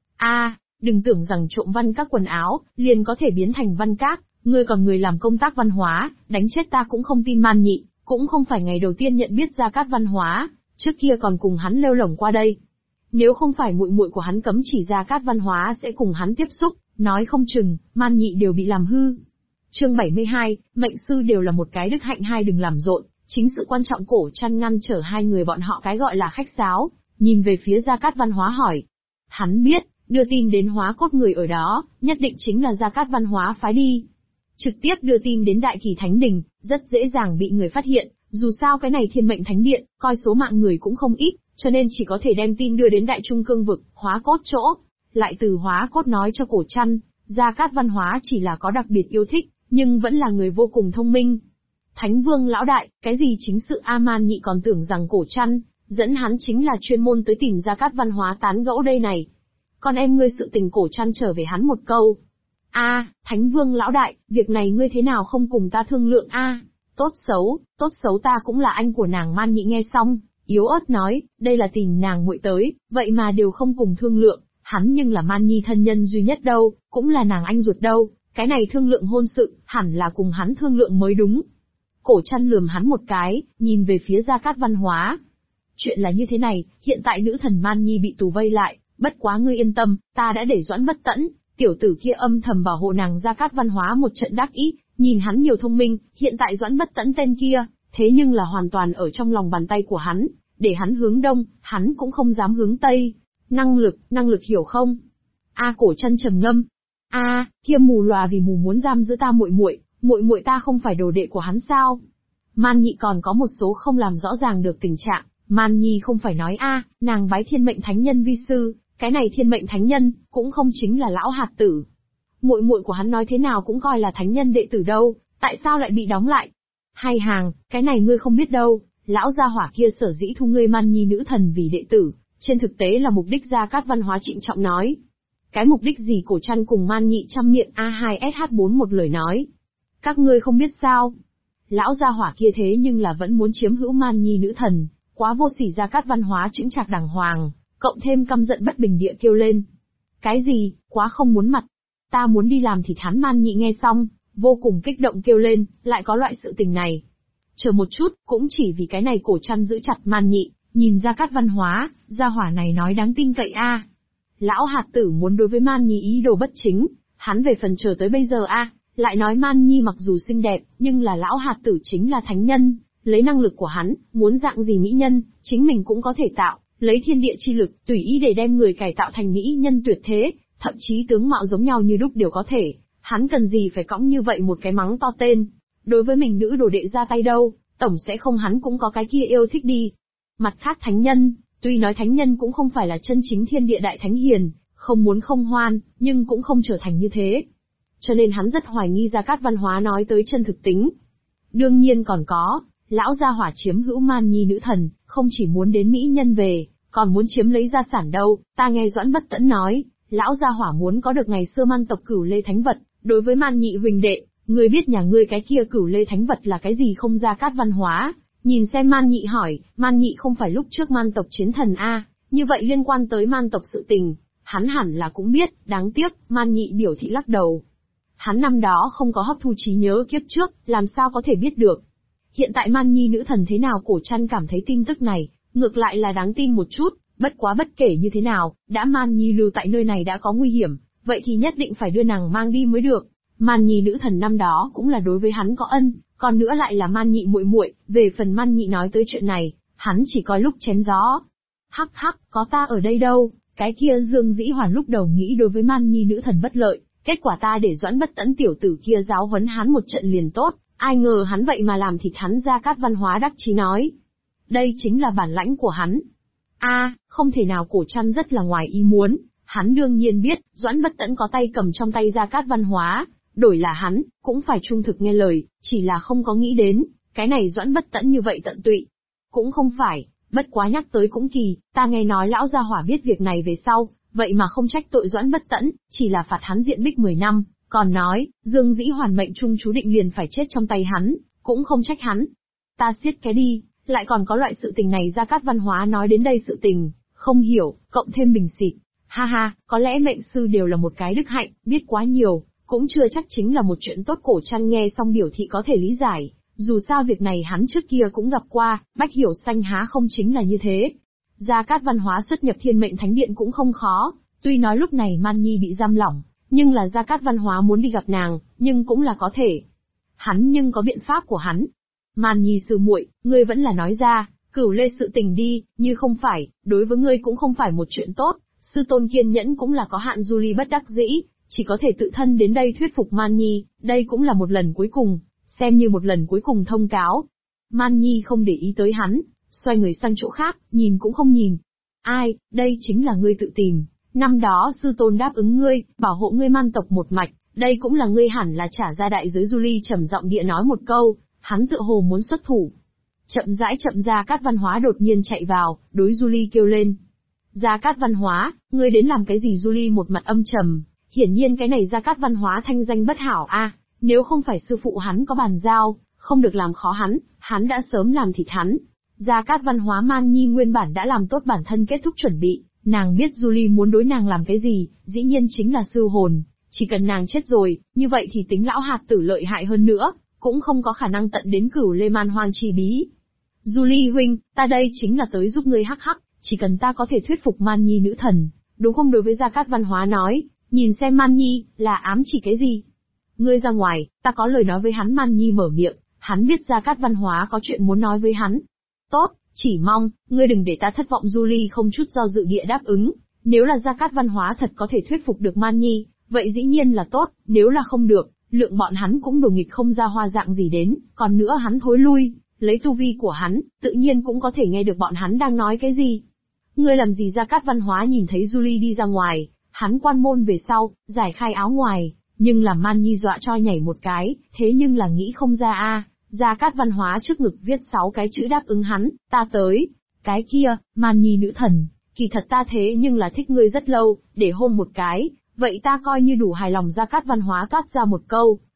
Đừng tưởng rằng trộm văn các quần áo, liền có thể biến thành văn các, ngươi còn người làm công tác văn hóa, đánh chết ta cũng không tin. Man Nhị, cũng không phải ngày đầu tiên nhận biết Gia Cát Văn Hóa, trước kia còn cùng hắn lêu lổng qua đây. Nếu không phải muội muội của hắn cấm chỉ Gia Cát Văn Hóa sẽ cùng hắn tiếp xúc, nói không chừng, Man Nhị đều bị làm hư. Chương 72, mệnh sư đều là một cái đức hạnh, hai đừng làm rộn, chính sự quan trọng. Cổ Trăn ngăn trở hai người bọn họ cái gọi là khách sáo, nhìn về phía Gia Cát Văn Hóa hỏi. Hắn biết, đưa tin đến Hóa Cốt người ở đó, nhất định chính là Gia Cát Văn Hóa phái đi. Trực tiếp đưa tin đến Đại Kỳ Thánh Đình, rất dễ dàng bị người phát hiện, dù sao cái này thiên mệnh thánh điện, coi số mạng người cũng không ít, cho nên chỉ có thể đem tin đưa đến Đại Trung Cương vực, Hóa Cốt chỗ. Lại từ Hóa Cốt nói cho Cổ Trăn, Gia Cát Văn Hóa chỉ là có đặc biệt yêu thích, nhưng vẫn là người vô cùng thông minh. Thánh Vương lão đại, cái gì chính sự Man Nhị còn tưởng rằng Cổ Trăn dẫn hắn chính là chuyên môn tới tìm Gia Cát Văn Hóa tán gẫu đây này. Con em ngươi sự tình. Cổ Trăn trở về hắn một câu. Thánh Vương lão đại, việc này ngươi thế nào không cùng ta thương lượng Tốt xấu ta cũng là anh của nàng. Man Nhị nghe xong, yếu ớt nói, đây là tìm nàng muội tới, vậy mà đều không cùng thương lượng, hắn nhưng là Man Nhi thân nhân duy nhất đâu, cũng là nàng anh ruột đâu, cái này thương lượng hôn sự, hẳn là cùng hắn thương lượng mới đúng. Cổ Trăn lườm hắn một cái, nhìn về phía Gia Cát Văn Hóa. Chuyện là như thế này, hiện tại nữ thần Man Nhi bị tù vây lại, bất quá ngươi yên tâm, ta đã để Doãn Bất Tẫn, tiểu tử kia âm thầm bảo hộ nàng. Gia Cát Văn Hóa một trận đắc ý, nhìn hắn nhiều thông minh, hiện tại Doãn Bất Tẫn tên kia, thế nhưng là hoàn toàn ở trong lòng bàn tay của hắn, để hắn hướng đông, hắn cũng không dám hướng tây. Năng lực hiểu không? Cổ Trăn trầm ngâm. Kia mù lòa vì mù muốn giam giữ ta muội muội ta không phải đồ đệ của hắn sao? Man Nhị còn có một số không làm rõ ràng được tình trạng. Man Nhi không phải nói nàng bái thiên mệnh thánh nhân vi sư, cái này thiên mệnh thánh nhân cũng không chính là lão hạt tử. Muội muội của hắn nói thế nào cũng coi là thánh nhân đệ tử đâu, tại sao lại bị đóng lại? Hai hàng, cái này ngươi không biết đâu, lão gia hỏa kia sở dĩ thu ngươi Man Nhi nữ thần vì đệ tử, trên thực tế là mục đích. Gia Cát Văn Hóa trịnh trọng nói. Cái mục đích gì? Cổ Trăn cùng Man Nhị chăm miệng A2SH4 một lời nói. Các ngươi không biết sao? Lão gia hỏa kia thế nhưng là vẫn muốn chiếm hữu Man Nhi nữ thần, quá vô sỉ. Gia Cát Văn Hóa chững chạc đàng hoàng, cộng thêm căm giận bất bình địa kêu lên. Cái gì, quá không muốn mặt. Ta muốn đi làm thịt hắn. Man Nhị nghe xong, vô cùng kích động kêu lên, lại có loại sự tình này. Chờ một chút, cũng chỉ vì cái này cổ chăn giữ chặt Man Nhị, nhìn Gia Cát Văn Hóa, gia hỏa này nói đáng tin cậy a. Lão hạt tử muốn đối với Man Nhi ý đồ bất chính, hắn về phần chờ tới bây giờ a, lại nói Man Nhi mặc dù xinh đẹp, nhưng là lão hạt tử chính là thánh nhân, lấy năng lực của hắn, muốn dạng gì mỹ nhân, chính mình cũng có thể tạo, lấy thiên địa chi lực, tùy ý để đem người cải tạo thành mỹ nhân tuyệt thế, thậm chí tướng mạo giống nhau như đúc đều có thể, hắn cần gì phải cõng như vậy một cái mắng to tên. Đối với mình nữ đồ đệ ra tay đâu, tổng sẽ không hắn cũng có cái kia yêu thích đi. Mặt khác thánh nhân, tuy nói thánh nhân cũng không phải là chân chính thiên địa đại thánh hiền, không muốn không hoan, nhưng cũng không trở thành như thế. Cho nên hắn rất hoài nghi Gia Cát Văn Hóa nói tới chân thực tính. Đương nhiên còn có, lão gia hỏa chiếm hữu Man Nhi nữ thần, không chỉ muốn đến mỹ nhân về, còn muốn chiếm lấy gia sản đâu. Ta nghe Doãn Bất Tẫn nói, lão gia hỏa muốn có được ngày xưa Man tộc Cửu Lê Thánh Vật. Đối với Man Nhị huynh đệ, ngươi biết nhà ngươi cái kia Cửu Lê Thánh Vật là cái gì không? Gia Cát Văn Hóa nhìn xem Man Nhị hỏi. Man Nhị không phải lúc trước Man tộc chiến thần a, như vậy liên quan tới Man tộc sự tình, hắn hẳn là cũng biết. Đáng tiếc, Man Nhị biểu thị lắc đầu. Hắn năm đó không có hấp thu trí nhớ kiếp trước, làm sao có thể biết được. Hiện tại Man Nhi nữ thần thế nào cổ chăn cảm thấy tin tức này, ngược lại là đáng tin một chút, bất quá bất kể như thế nào, đã Man Nhi lưu tại nơi này đã có nguy hiểm, vậy thì nhất định phải đưa nàng mang đi mới được. Man Nhi nữ thần năm đó cũng là đối với hắn có ân, còn nữa lại là Man Nhị muội muội, về phần Man Nhị nói tới chuyện này, hắn chỉ coi lúc chém gió. Hắc hắc, có ta ở đây đâu, cái kia Dương Dĩ Hoàn lúc đầu nghĩ đối với Man Nhi nữ thần bất lợi, kết quả ta để Doãn Bất Tẫn tiểu tử kia giáo huấn hắn một trận liền tốt, ai ngờ hắn vậy mà làm thịt hắn. Gia Cát Văn Hóa đắc chí nói. Đây chính là bản lãnh của hắn. Không thể nào. Cổ chăn rất là ngoài ý muốn, hắn đương nhiên biết, Doãn Bất Tẫn có tay cầm trong tay Gia Cát Văn Hóa, đổi là hắn, cũng phải trung thực nghe lời, chỉ là không có nghĩ đến, cái này Doãn Bất Tẫn như vậy tận tụy. Cũng không phải, bất quá nhắc tới cũng kỳ, ta nghe nói lão gia hỏa biết việc này về sau, vậy mà không trách tội Doãn Bất Tẫn, chỉ là phạt hắn diện bích 10 năm, còn nói, Dương Dĩ Hoàn mệnh trung chú định liền phải chết trong tay hắn, cũng không trách hắn. Ta siết cái đi, lại còn có loại sự tình này. Gia Cát Văn Hóa nói đến đây sự tình, không hiểu, cộng thêm bình xịt. Ha ha, có lẽ mệnh sư đều là một cái đức hạnh, biết quá nhiều, cũng chưa chắc chính là một chuyện tốt. Cổ chăn nghe xong biểu thị có thể lý giải, dù sao việc này hắn trước kia cũng gặp qua, Bách Hiểu Xanh há không chính là như thế. Gia Cát Văn Hóa xuất nhập Thiên Mệnh Thánh Điện cũng không khó, tuy nói lúc này Man Nhi bị giam lỏng, nhưng là Gia Cát Văn Hóa muốn đi gặp nàng, nhưng cũng là có thể. Hắn nhưng có biện pháp của hắn. Man Nhi sư muội, ngươi vẫn là nói ra, Cửu Lê sự tình đi, như không phải, đối với ngươi cũng không phải một chuyện tốt. Sư tôn kiên nhẫn cũng là có hạn. Julie bất đắc dĩ, chỉ có thể tự thân đến đây thuyết phục Man Nhi, đây cũng là một lần cuối cùng, xem như một lần cuối cùng thông cáo. Man Nhi không để ý tới hắn, xoay người sang chỗ khác, nhìn cũng không nhìn. Ai, đây chính là ngươi tự tìm. Năm đó sư tôn đáp ứng ngươi, bảo hộ ngươi Man tộc một mạch, đây cũng là ngươi hẳn là trả ra đại giới. Julie trầm giọng địa nói một câu, hắn tựa hồ muốn xuất thủ. Chậm rãi Gia Cát Văn Hóa đột nhiên chạy vào, đối Julie kêu lên. Gia Cát Văn Hóa, ngươi đến làm cái gì? Julie một mặt âm trầm, hiển nhiên cái này Gia Cát Văn Hóa thanh danh bất hảo a, nếu không phải sư phụ hắn có bàn giao, không được làm khó hắn đã sớm làm thịt hắn. Gia Cát Văn Hóa Man Nhi nguyên bản đã làm tốt bản thân kết thúc chuẩn bị, nàng biết Julie muốn đối nàng làm cái gì, dĩ nhiên chính là sư hồn, chỉ cần nàng chết rồi, như vậy thì tính lão hạt tử lợi hại hơn nữa, cũng không có khả năng tận đến Cửu Lê Man Hoang chi bí. Julie huynh, ta đây chính là tới giúp ngươi hắc hắc, chỉ cần ta có thể thuyết phục Man Nhi nữ thần, đúng không? Đối với Gia Cát Văn Hóa nói, nhìn xem Man Nhi, là ám chỉ cái gì? Ngươi ra ngoài, ta có lời nói với hắn. Man Nhi mở miệng, hắn biết Gia Cát Văn Hóa có chuyện muốn nói với hắn. Tốt, chỉ mong, ngươi đừng để ta thất vọng. Julie không chút do dự địa đáp ứng, nếu là Gia Cát Văn Hóa thật có thể thuyết phục được Man Nhi, vậy dĩ nhiên là tốt, nếu là không được, lượng bọn hắn cũng đổ nghịch không ra hoa dạng gì đến, còn nữa hắn thối lui, lấy tu vi của hắn, tự nhiên cũng có thể nghe được bọn hắn đang nói cái gì. Ngươi làm gì? Gia Cát Văn Hóa nhìn thấy Julie đi ra ngoài, hắn quan môn về sau, giải khai áo ngoài, nhưng làm Man Nhi dọa cho nhảy một cái, thế nhưng là nghĩ không ra a. Gia Cát Văn Hóa trước ngực viết 6 cái chữ đáp ứng hắn, ta tới. Cái kia, Man Nhi nữ thần, kỳ thật ta thế nhưng là thích ngươi rất lâu, để hôn một cái, vậy ta coi như đủ hài lòng. Gia Cát Văn Hóa toát ra một câu,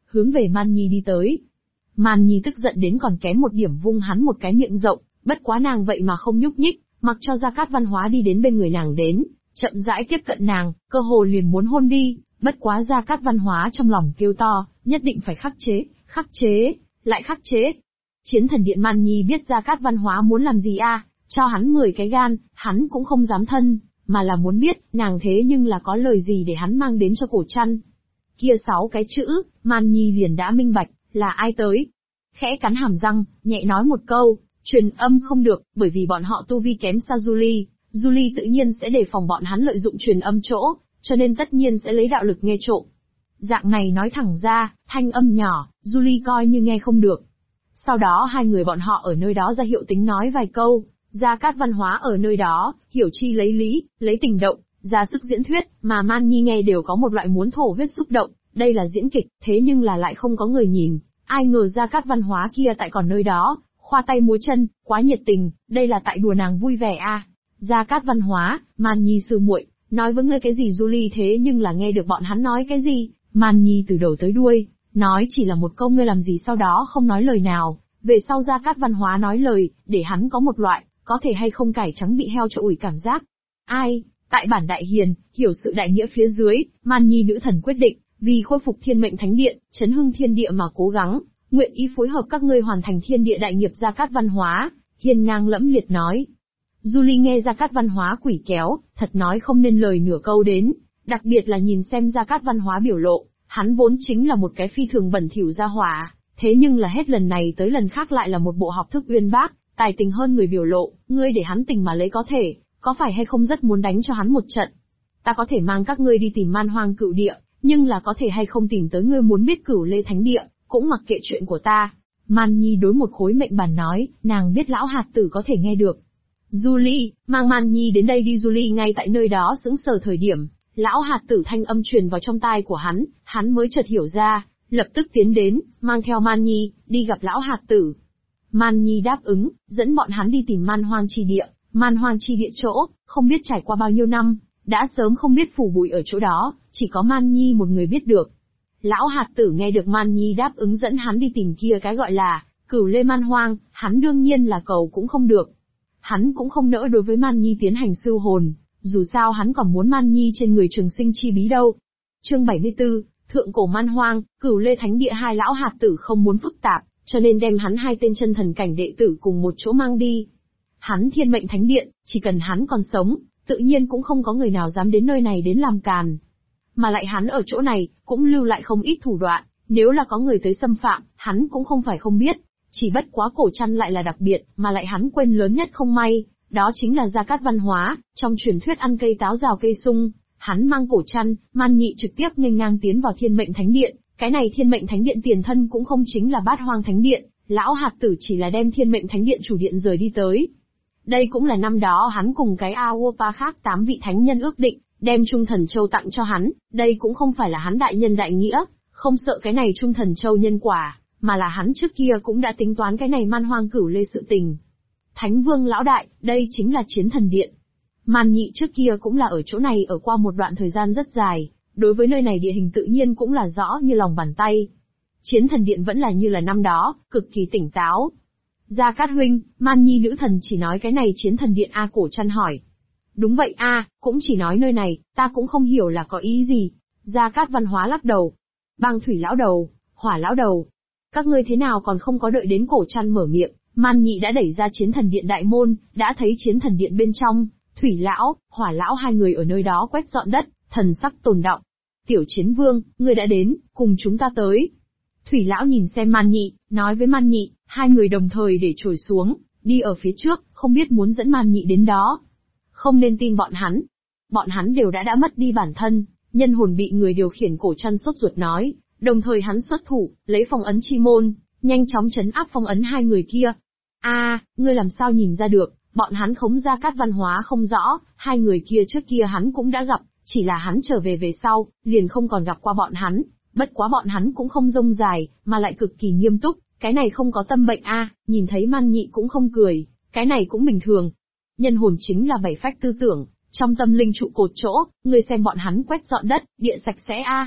hướng về Man Nhi đi tới. Man Nhi tức giận đến còn kém một điểm vung hắn một cái miệng rộng, bất quá nàng vậy mà không nhúc nhích, mặc cho Gia Cát Văn Hóa đi đến bên người nàng đến, chậm rãi tiếp cận nàng, cơ hồ liền muốn hôn đi, bất quá Gia Cát Văn Hóa trong lòng kêu to, nhất định phải khắc chế, lại khắc chế. Chiến thần điện Man Nhi biết Gia Cát Văn Hóa muốn làm gì cho hắn 10 cái gan, hắn cũng không dám thân, mà là muốn biết, nàng thế nhưng là có lời gì để hắn mang đến cho Cổ Trăn. Kia 6 cái chữ, Man Nhi liền đã minh bạch, là ai tới. Khẽ cắn hàm răng, nhẹ nói một câu, truyền âm không được, bởi vì bọn họ tu vi kém xa Julie, Julie tự nhiên sẽ đề phòng bọn hắn lợi dụng truyền âm chỗ, cho nên tất nhiên sẽ lấy đạo lực nghe trộm. Dạng này nói thẳng ra, thanh âm nhỏ, Julie coi như nghe không được. Sau đó hai người bọn họ ở nơi đó ra hiệu tính nói vài câu, Gia Cát Văn Hóa ở nơi đó, hiểu chi lấy lý, lấy tình động, ra sức diễn thuyết, mà Man Nhi nghe đều có một loại muốn thổ huyết xúc động, đây là diễn kịch, thế nhưng là lại không có người nhìn, ai ngờ Gia Cát Văn Hóa kia tại còn nơi đó, khoa tay múa chân, quá nhiệt tình, đây là tại đùa nàng vui vẻ Gia Cát Văn Hóa, Man Nhi sư muội, nói với ngươi cái gì Julie thế nhưng là nghe được bọn hắn nói cái gì, Man Nhi từ đầu tới đuôi, nói chỉ là một câu ngươi làm gì sau đó không nói lời nào, về sau Gia Cát Văn Hóa nói lời, để hắn có một loại, có thể hay không cải trắng bị heo cho ủi cảm giác. Ai, tại bản đại hiền, hiểu sự đại nghĩa phía dưới, Man Nhi nữ thần quyết định, vì khôi phục thiên mệnh thánh điện, chấn hưng thiên địa mà cố gắng, nguyện ý phối hợp các ngươi hoàn thành thiên địa đại nghiệp. Gia Cát Văn Hóa, hiên ngang lẫm liệt nói. Julie nghe Gia Cát Văn Hóa quỷ kéo, thật nói không nên lời nửa câu đến, đặc biệt là nhìn xem Gia Cát Văn Hóa biểu lộ, hắn vốn chính là một cái phi thường bẩn thỉu gia hỏa, thế nhưng là hết lần này tới lần khác lại là một bộ học thức uyên bác, tài tình hơn người biểu lộ, ngươi để hắn tình mà lấy có phải hay không rất muốn đánh cho hắn một trận. Ta có thể mang các ngươi đi tìm Man Hoang Cửu Địa, nhưng là có thể hay không tìm tới ngươi muốn biết Cửu Lê Thánh Địa, cũng mặc kệ chuyện của ta. Man Nhi đối một khối mệnh bàn nói, nàng biết lão hạt tử có thể nghe được. Julie, mang Man Nhi đến đây đi. Julie ngay tại nơi đó sững sờ thời điểm, lão hạt tử thanh âm truyền vào trong tai của hắn mới chợt hiểu ra, lập tức tiến đến, mang theo Man Nhi, đi gặp lão hạt tử. Man Nhi đáp ứng, dẫn bọn hắn đi tìm Man Hoang Chi Địa. Man Hoang Chi Địa chỗ, không biết trải qua bao nhiêu năm, đã sớm không biết phủ bụi ở chỗ đó, chỉ có Man Nhi một người biết được. Lão hạt tử nghe được Man Nhi đáp ứng dẫn hắn đi tìm kia cái gọi là Cửu Lê Man Hoang, hắn đương nhiên là cầu cũng không được. Hắn cũng không nỡ đối với Man Nhi tiến hành sưu hồn, dù sao hắn còn muốn Man Nhi trên người trường sinh chi bí đâu. Chương 74, Thượng cổ Man Hoang, Cửu Lê Thánh Địa. Hai lão hạt tử không muốn phức tạp, cho nên đem hắn hai tên chân thần cảnh đệ tử cùng một chỗ mang đi. Hắn thiên mệnh thánh điện, chỉ cần hắn còn sống, tự nhiên cũng không có người nào dám đến nơi này đến làm càn. Mà lại hắn ở chỗ này, cũng lưu lại không ít thủ đoạn, nếu là có người tới xâm phạm, hắn cũng không phải không biết. Chỉ bất quá Cổ Trăn lại là đặc biệt, mà lại hắn quên lớn nhất không may, đó chính là Gia Cát Văn Hóa, trong truyền thuyết ăn cây táo rào cây sung, hắn mang Cổ Trăn, Man Nhị trực tiếp nghênh ngang tiến vào Thiên Mệnh Thánh Điện, cái này Thiên Mệnh Thánh Điện tiền thân cũng không chính là Bát Hoang Thánh Điện, lão hạt tử chỉ là đem Thiên Mệnh Thánh Điện chủ điện rời đi tới. Đây cũng là năm đó hắn cùng cái Aopa khác 8 vị thánh nhân ước định, đem Trung Thần Châu tặng cho hắn, đây cũng không phải là hắn đại nhân đại nghĩa, không sợ cái này Trung Thần Châu nhân quả, mà là hắn trước kia cũng đã tính toán cái này Man Hoang Cửu Lê sự tình. Thánh Vương lão đại, đây chính là Chiến Thần Điện. Man Nhị trước kia cũng là ở chỗ này ở qua một đoạn thời gian rất dài, đối với nơi này địa hình tự nhiên cũng là rõ như lòng bàn tay. Chiến Thần Điện vẫn là như là năm đó, cực kỳ tỉnh táo. Gia Cát huynh, Man Nhi nữ thần chỉ nói cái này Chiến Thần Điện. Cổ Trăn hỏi. Đúng vậy cũng chỉ nói nơi này, ta cũng không hiểu là có ý gì. Gia Cát Văn Hóa lắc đầu. Băng thủy lão đầu, hỏa lão đầu. Các ngươi thế nào còn không có đợi đến Cổ Trăn mở miệng, Man Nhị đã đẩy ra Chiến Thần Điện đại môn, đã thấy Chiến Thần Điện bên trong, thủy lão, hỏa lão hai người ở nơi đó quét dọn đất, thần sắc tồn đọng. Tiểu Chiến Vương, ngươi đã đến, cùng chúng ta tới. Thủy lão nhìn xem Man Nhị, nói với Man Nhị, hai người đồng thời để trồi xuống, đi ở phía trước, không biết muốn dẫn Man Nhị đến đó. Không nên tin bọn hắn. Bọn hắn đều đã mất đi bản thân, nhân hồn bị người điều khiển. Cổ Trăn sốt ruột nói, đồng thời hắn xuất thủ, lấy phong ấn chi môn, nhanh chóng trấn áp phong ấn hai người kia. Ngươi làm sao nhìn ra được, bọn hắn khống Gia Cát Văn Hóa không rõ, hai người kia trước kia hắn cũng đã gặp, chỉ là hắn trở về sau, liền không còn gặp qua bọn hắn, bất quá bọn hắn cũng không rông dài, mà lại cực kỳ nghiêm túc, cái này không có tâm bệnh nhìn thấy Man Nhị cũng không cười, cái này cũng bình thường. Nhân hồn chính là bảy phách tư tưởng, trong tâm linh trụ cột chỗ, ngươi xem bọn hắn quét dọn đất, địa sạch sẽ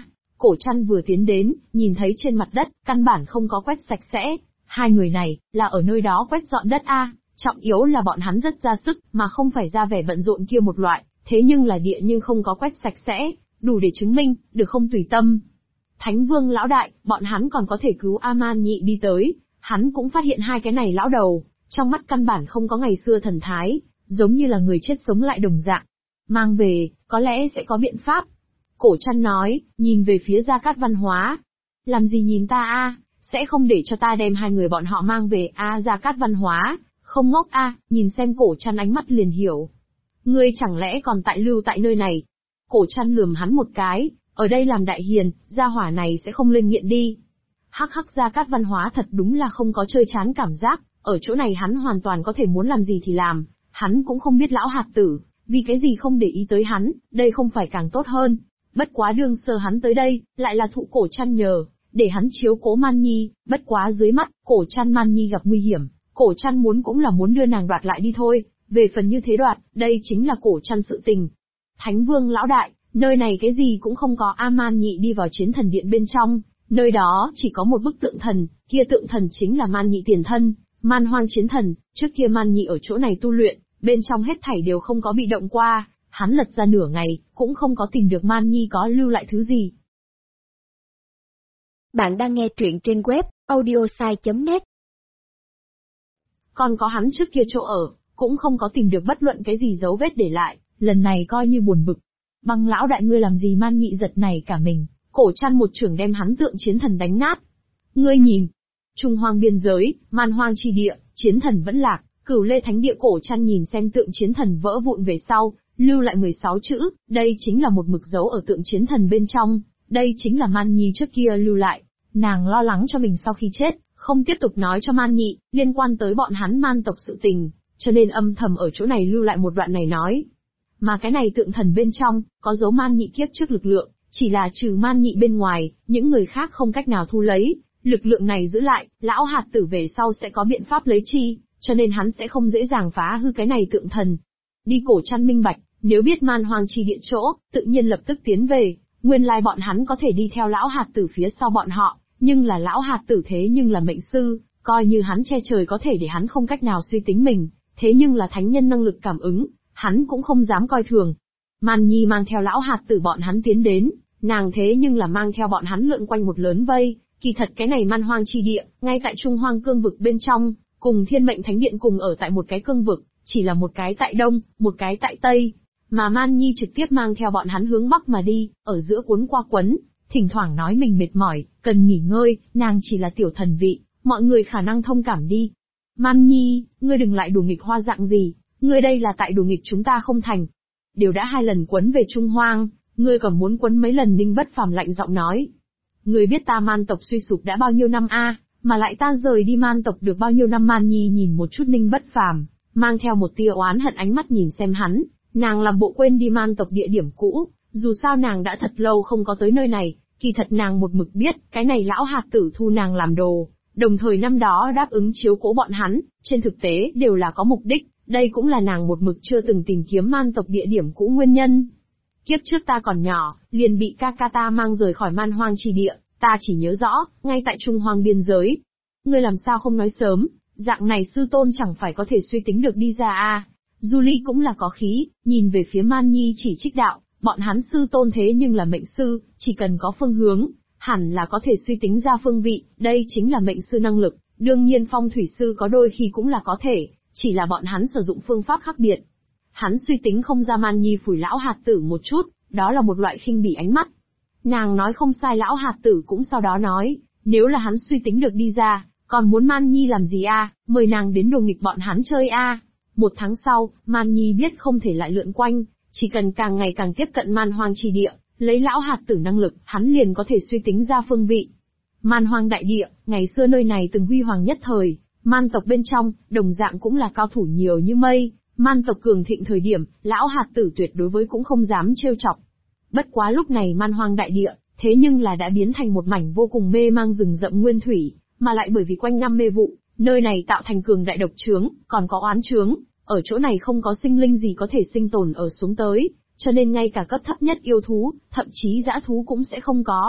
Cổ Trăn vừa tiến đến, nhìn thấy trên mặt đất, căn bản không có quét sạch sẽ. Hai người này, là ở nơi đó quét dọn đất a, trọng yếu là bọn hắn rất ra sức, mà không phải ra vẻ bận rộn kia một loại, thế nhưng là địa nhưng không có quét sạch sẽ, đủ để chứng minh, được không tùy tâm. Thánh Vương lão đại, bọn hắn còn có thể cứu A-man nhị đi tới, hắn cũng phát hiện hai cái này lão đầu, trong mắt căn bản không có ngày xưa thần thái, giống như là người chết sống lại đồng dạng. Mang về, có lẽ sẽ có biện pháp. Cổ Trăn nói, nhìn về phía Gia Cát Văn Hóa. Làm gì nhìn ta a, sẽ không để cho ta đem hai người bọn họ mang về a? Gia Cát Văn Hóa, không ngốc a, nhìn xem Cổ Trăn ánh mắt liền hiểu. Ngươi chẳng lẽ còn lưu tại nơi này? Cổ Trăn lườm hắn một cái, ở đây làm đại hiền, gia hỏa này sẽ không lên nghiện đi. Hắc hắc, Gia Cát Văn Hóa thật đúng là không có chơi chán cảm giác, ở chỗ này hắn hoàn toàn có thể muốn làm gì thì làm, hắn cũng không biết lão hạt tử, vì cái gì không để ý tới hắn, đây không phải càng tốt hơn. Bất quá đương sơ hắn tới đây, lại là thụ Cổ Trăn nhờ, để hắn chiếu cố Man Nhi, bất quá dưới mắt, Cổ Trăn Man Nhi gặp nguy hiểm, Cổ Trăn muốn cũng là muốn đưa nàng đoạt lại đi thôi, về phần như thế đoạt, đây chính là Cổ Trăn sự tình. Thánh Vương lão đại, nơi này cái gì cũng không có. A-man nhị đi vào chiến thần điện bên trong, nơi đó chỉ có một bức tượng thần, kia tượng thần chính là Man Nhị tiền thân, Man Hoang chiến thần, trước kia Man Nhị ở chỗ này tu luyện, bên trong hết thảy đều không có bị động qua, hắn lật ra nửa ngày, cũng không có tìm được Man Nhi có lưu lại thứ gì. Bạn đang nghe truyện trên web audiosai.net. Còn có hắn trước kia chỗ ở, cũng không có tìm được bất luận cái gì dấu vết để lại, lần này coi như buồn bực. Băng lão đại, ngươi làm gì? Man Nhị giật này cả mình, Cổ Trăn một chưởng đem hắn tượng chiến thần đánh nát. Ngươi nhìn, Trung Hoang biên giới, Man Hoang chi địa, chiến thần vẫn lạc, Cửu Lê Thánh địa. Cổ Trăn nhìn xem tượng chiến thần vỡ vụn về sau, lưu lại 16 chữ, đây chính là một mực dấu ở tượng chiến thần bên trong, đây chính là Man Nhi trước kia lưu lại. Nàng lo lắng cho mình sau khi chết, không tiếp tục nói cho Man Nhị, liên quan tới bọn hắn Man tộc sự tình, cho nên âm thầm ở chỗ này lưu lại một đoạn này nói. Mà cái này tượng thần bên trong, có dấu Man Nhị kiếp trước lực lượng, chỉ là trừ Man Nhị bên ngoài, những người khác không cách nào thu lấy, lực lượng này giữ lại, lão hạt tử về sau sẽ có biện pháp lấy chi, cho nên hắn sẽ không dễ dàng phá hư cái này tượng thần. Đi. Cổ Trăn minh bạch, nếu biết Man Hoang chi địa chỗ, tự nhiên lập tức tiến về, nguyên lai bọn hắn có thể đi theo lão hạt tử phía sau bọn họ, nhưng là lão hạt tử thế nhưng là mệnh sư, coi như hắn che trời có thể để hắn không cách nào suy tính mình, thế nhưng là thánh nhân năng lực cảm ứng, hắn cũng không dám coi thường. Man Nhi mang theo lão hạt tử bọn hắn tiến đến, nàng thế nhưng là mang theo bọn hắn lượn quanh một lớn vây, kỳ thật cái này Man Hoang chi địa, ngay tại Trung Hoang cương vực bên trong, cùng Thiên Mệnh Thánh điện cùng ở tại một cái cương vực, chỉ là một cái tại đông, một cái tại tây, mà Man Nhi trực tiếp mang theo bọn hắn hướng bắc mà đi, ở giữa cuốn qua quấn, thỉnh thoảng nói mình mệt mỏi, cần nghỉ ngơi, nàng chỉ là tiểu thần vị, mọi người khả năng thông cảm đi. Man Nhi, ngươi đừng lại đùa nghịch hoa dạng gì, ngươi đây là tại đùa nghịch chúng ta không thành. Đều đã 2 lần quấn về Trung Hoang, ngươi còn muốn quấn mấy lần? Ninh Bất Phàm lạnh giọng nói. Ngươi biết ta Man tộc suy sụp đã bao nhiêu năm a, mà lại ta rời đi Man tộc được bao nhiêu năm? Man Nhi nhìn một chút Ninh Bất Phàm, mang theo một tia oán hận ánh mắt nhìn xem hắn, nàng làm bộ quên đi Man tộc địa điểm cũ, dù sao nàng đã thật lâu không có tới nơi này, kỳ thật nàng một mực biết, cái này lão hạt tử thu nàng làm đồ, đồng thời năm đó đáp ứng chiếu cố bọn hắn, trên thực tế đều là có mục đích, đây cũng là nàng một mực chưa từng tìm kiếm Man tộc địa điểm cũ nguyên nhân. Kiếp trước ta còn nhỏ, liền bị ca ca ta mang rời khỏi Man Hoang chi địa, ta chỉ nhớ rõ, ngay tại Trung Hoang biên giới. Ngươi làm sao không nói sớm, dạng này sư tôn chẳng phải có thể suy tính được đi ra a? Du Ly cũng là có khí, nhìn về phía Man Nhi chỉ trích đạo, bọn hắn sư tôn thế nhưng là mệnh sư, chỉ cần có phương hướng, hẳn là có thể suy tính ra phương vị, đây chính là mệnh sư năng lực, đương nhiên phong thủy sư có đôi khi cũng là có thể, chỉ là bọn hắn sử dụng phương pháp khác biệt. Hắn suy tính không ra. Man Nhi phủi lão hạt tử một chút, đó là một loại khinh bỉ ánh mắt. Nàng nói không sai. Lão hạt tử cũng sau đó nói, nếu là hắn suy tính được đi ra, còn muốn Man Nhi làm gì a? Mời nàng đến đùa nghịch bọn hắn chơi a. 1 tháng sau, Man Nhi biết không thể lại lượn quanh, chỉ cần càng ngày càng tiếp cận Man Hoang chi địa, lấy lão hạt tử năng lực, hắn liền có thể suy tính ra phương vị. Man Hoang đại địa, ngày xưa nơi này từng huy hoàng nhất thời, Man tộc bên trong, đồng dạng cũng là cao thủ nhiều như mây, Man tộc cường thịnh thời điểm, lão hạt tử tuyệt đối với cũng không dám trêu chọc. Bất quá lúc này Man Hoang đại địa, thế nhưng là đã biến thành một mảnh vô cùng mê mang rừng rậm nguyên thủy, mà lại bởi vì quanh năm mê vụ, nơi này tạo thành cường đại độc trướng, còn có oán trướng, ở chỗ này không có sinh linh gì có thể sinh tồn ở xuống tới, cho nên ngay cả cấp thấp nhất yêu thú, thậm chí dã thú cũng sẽ không có.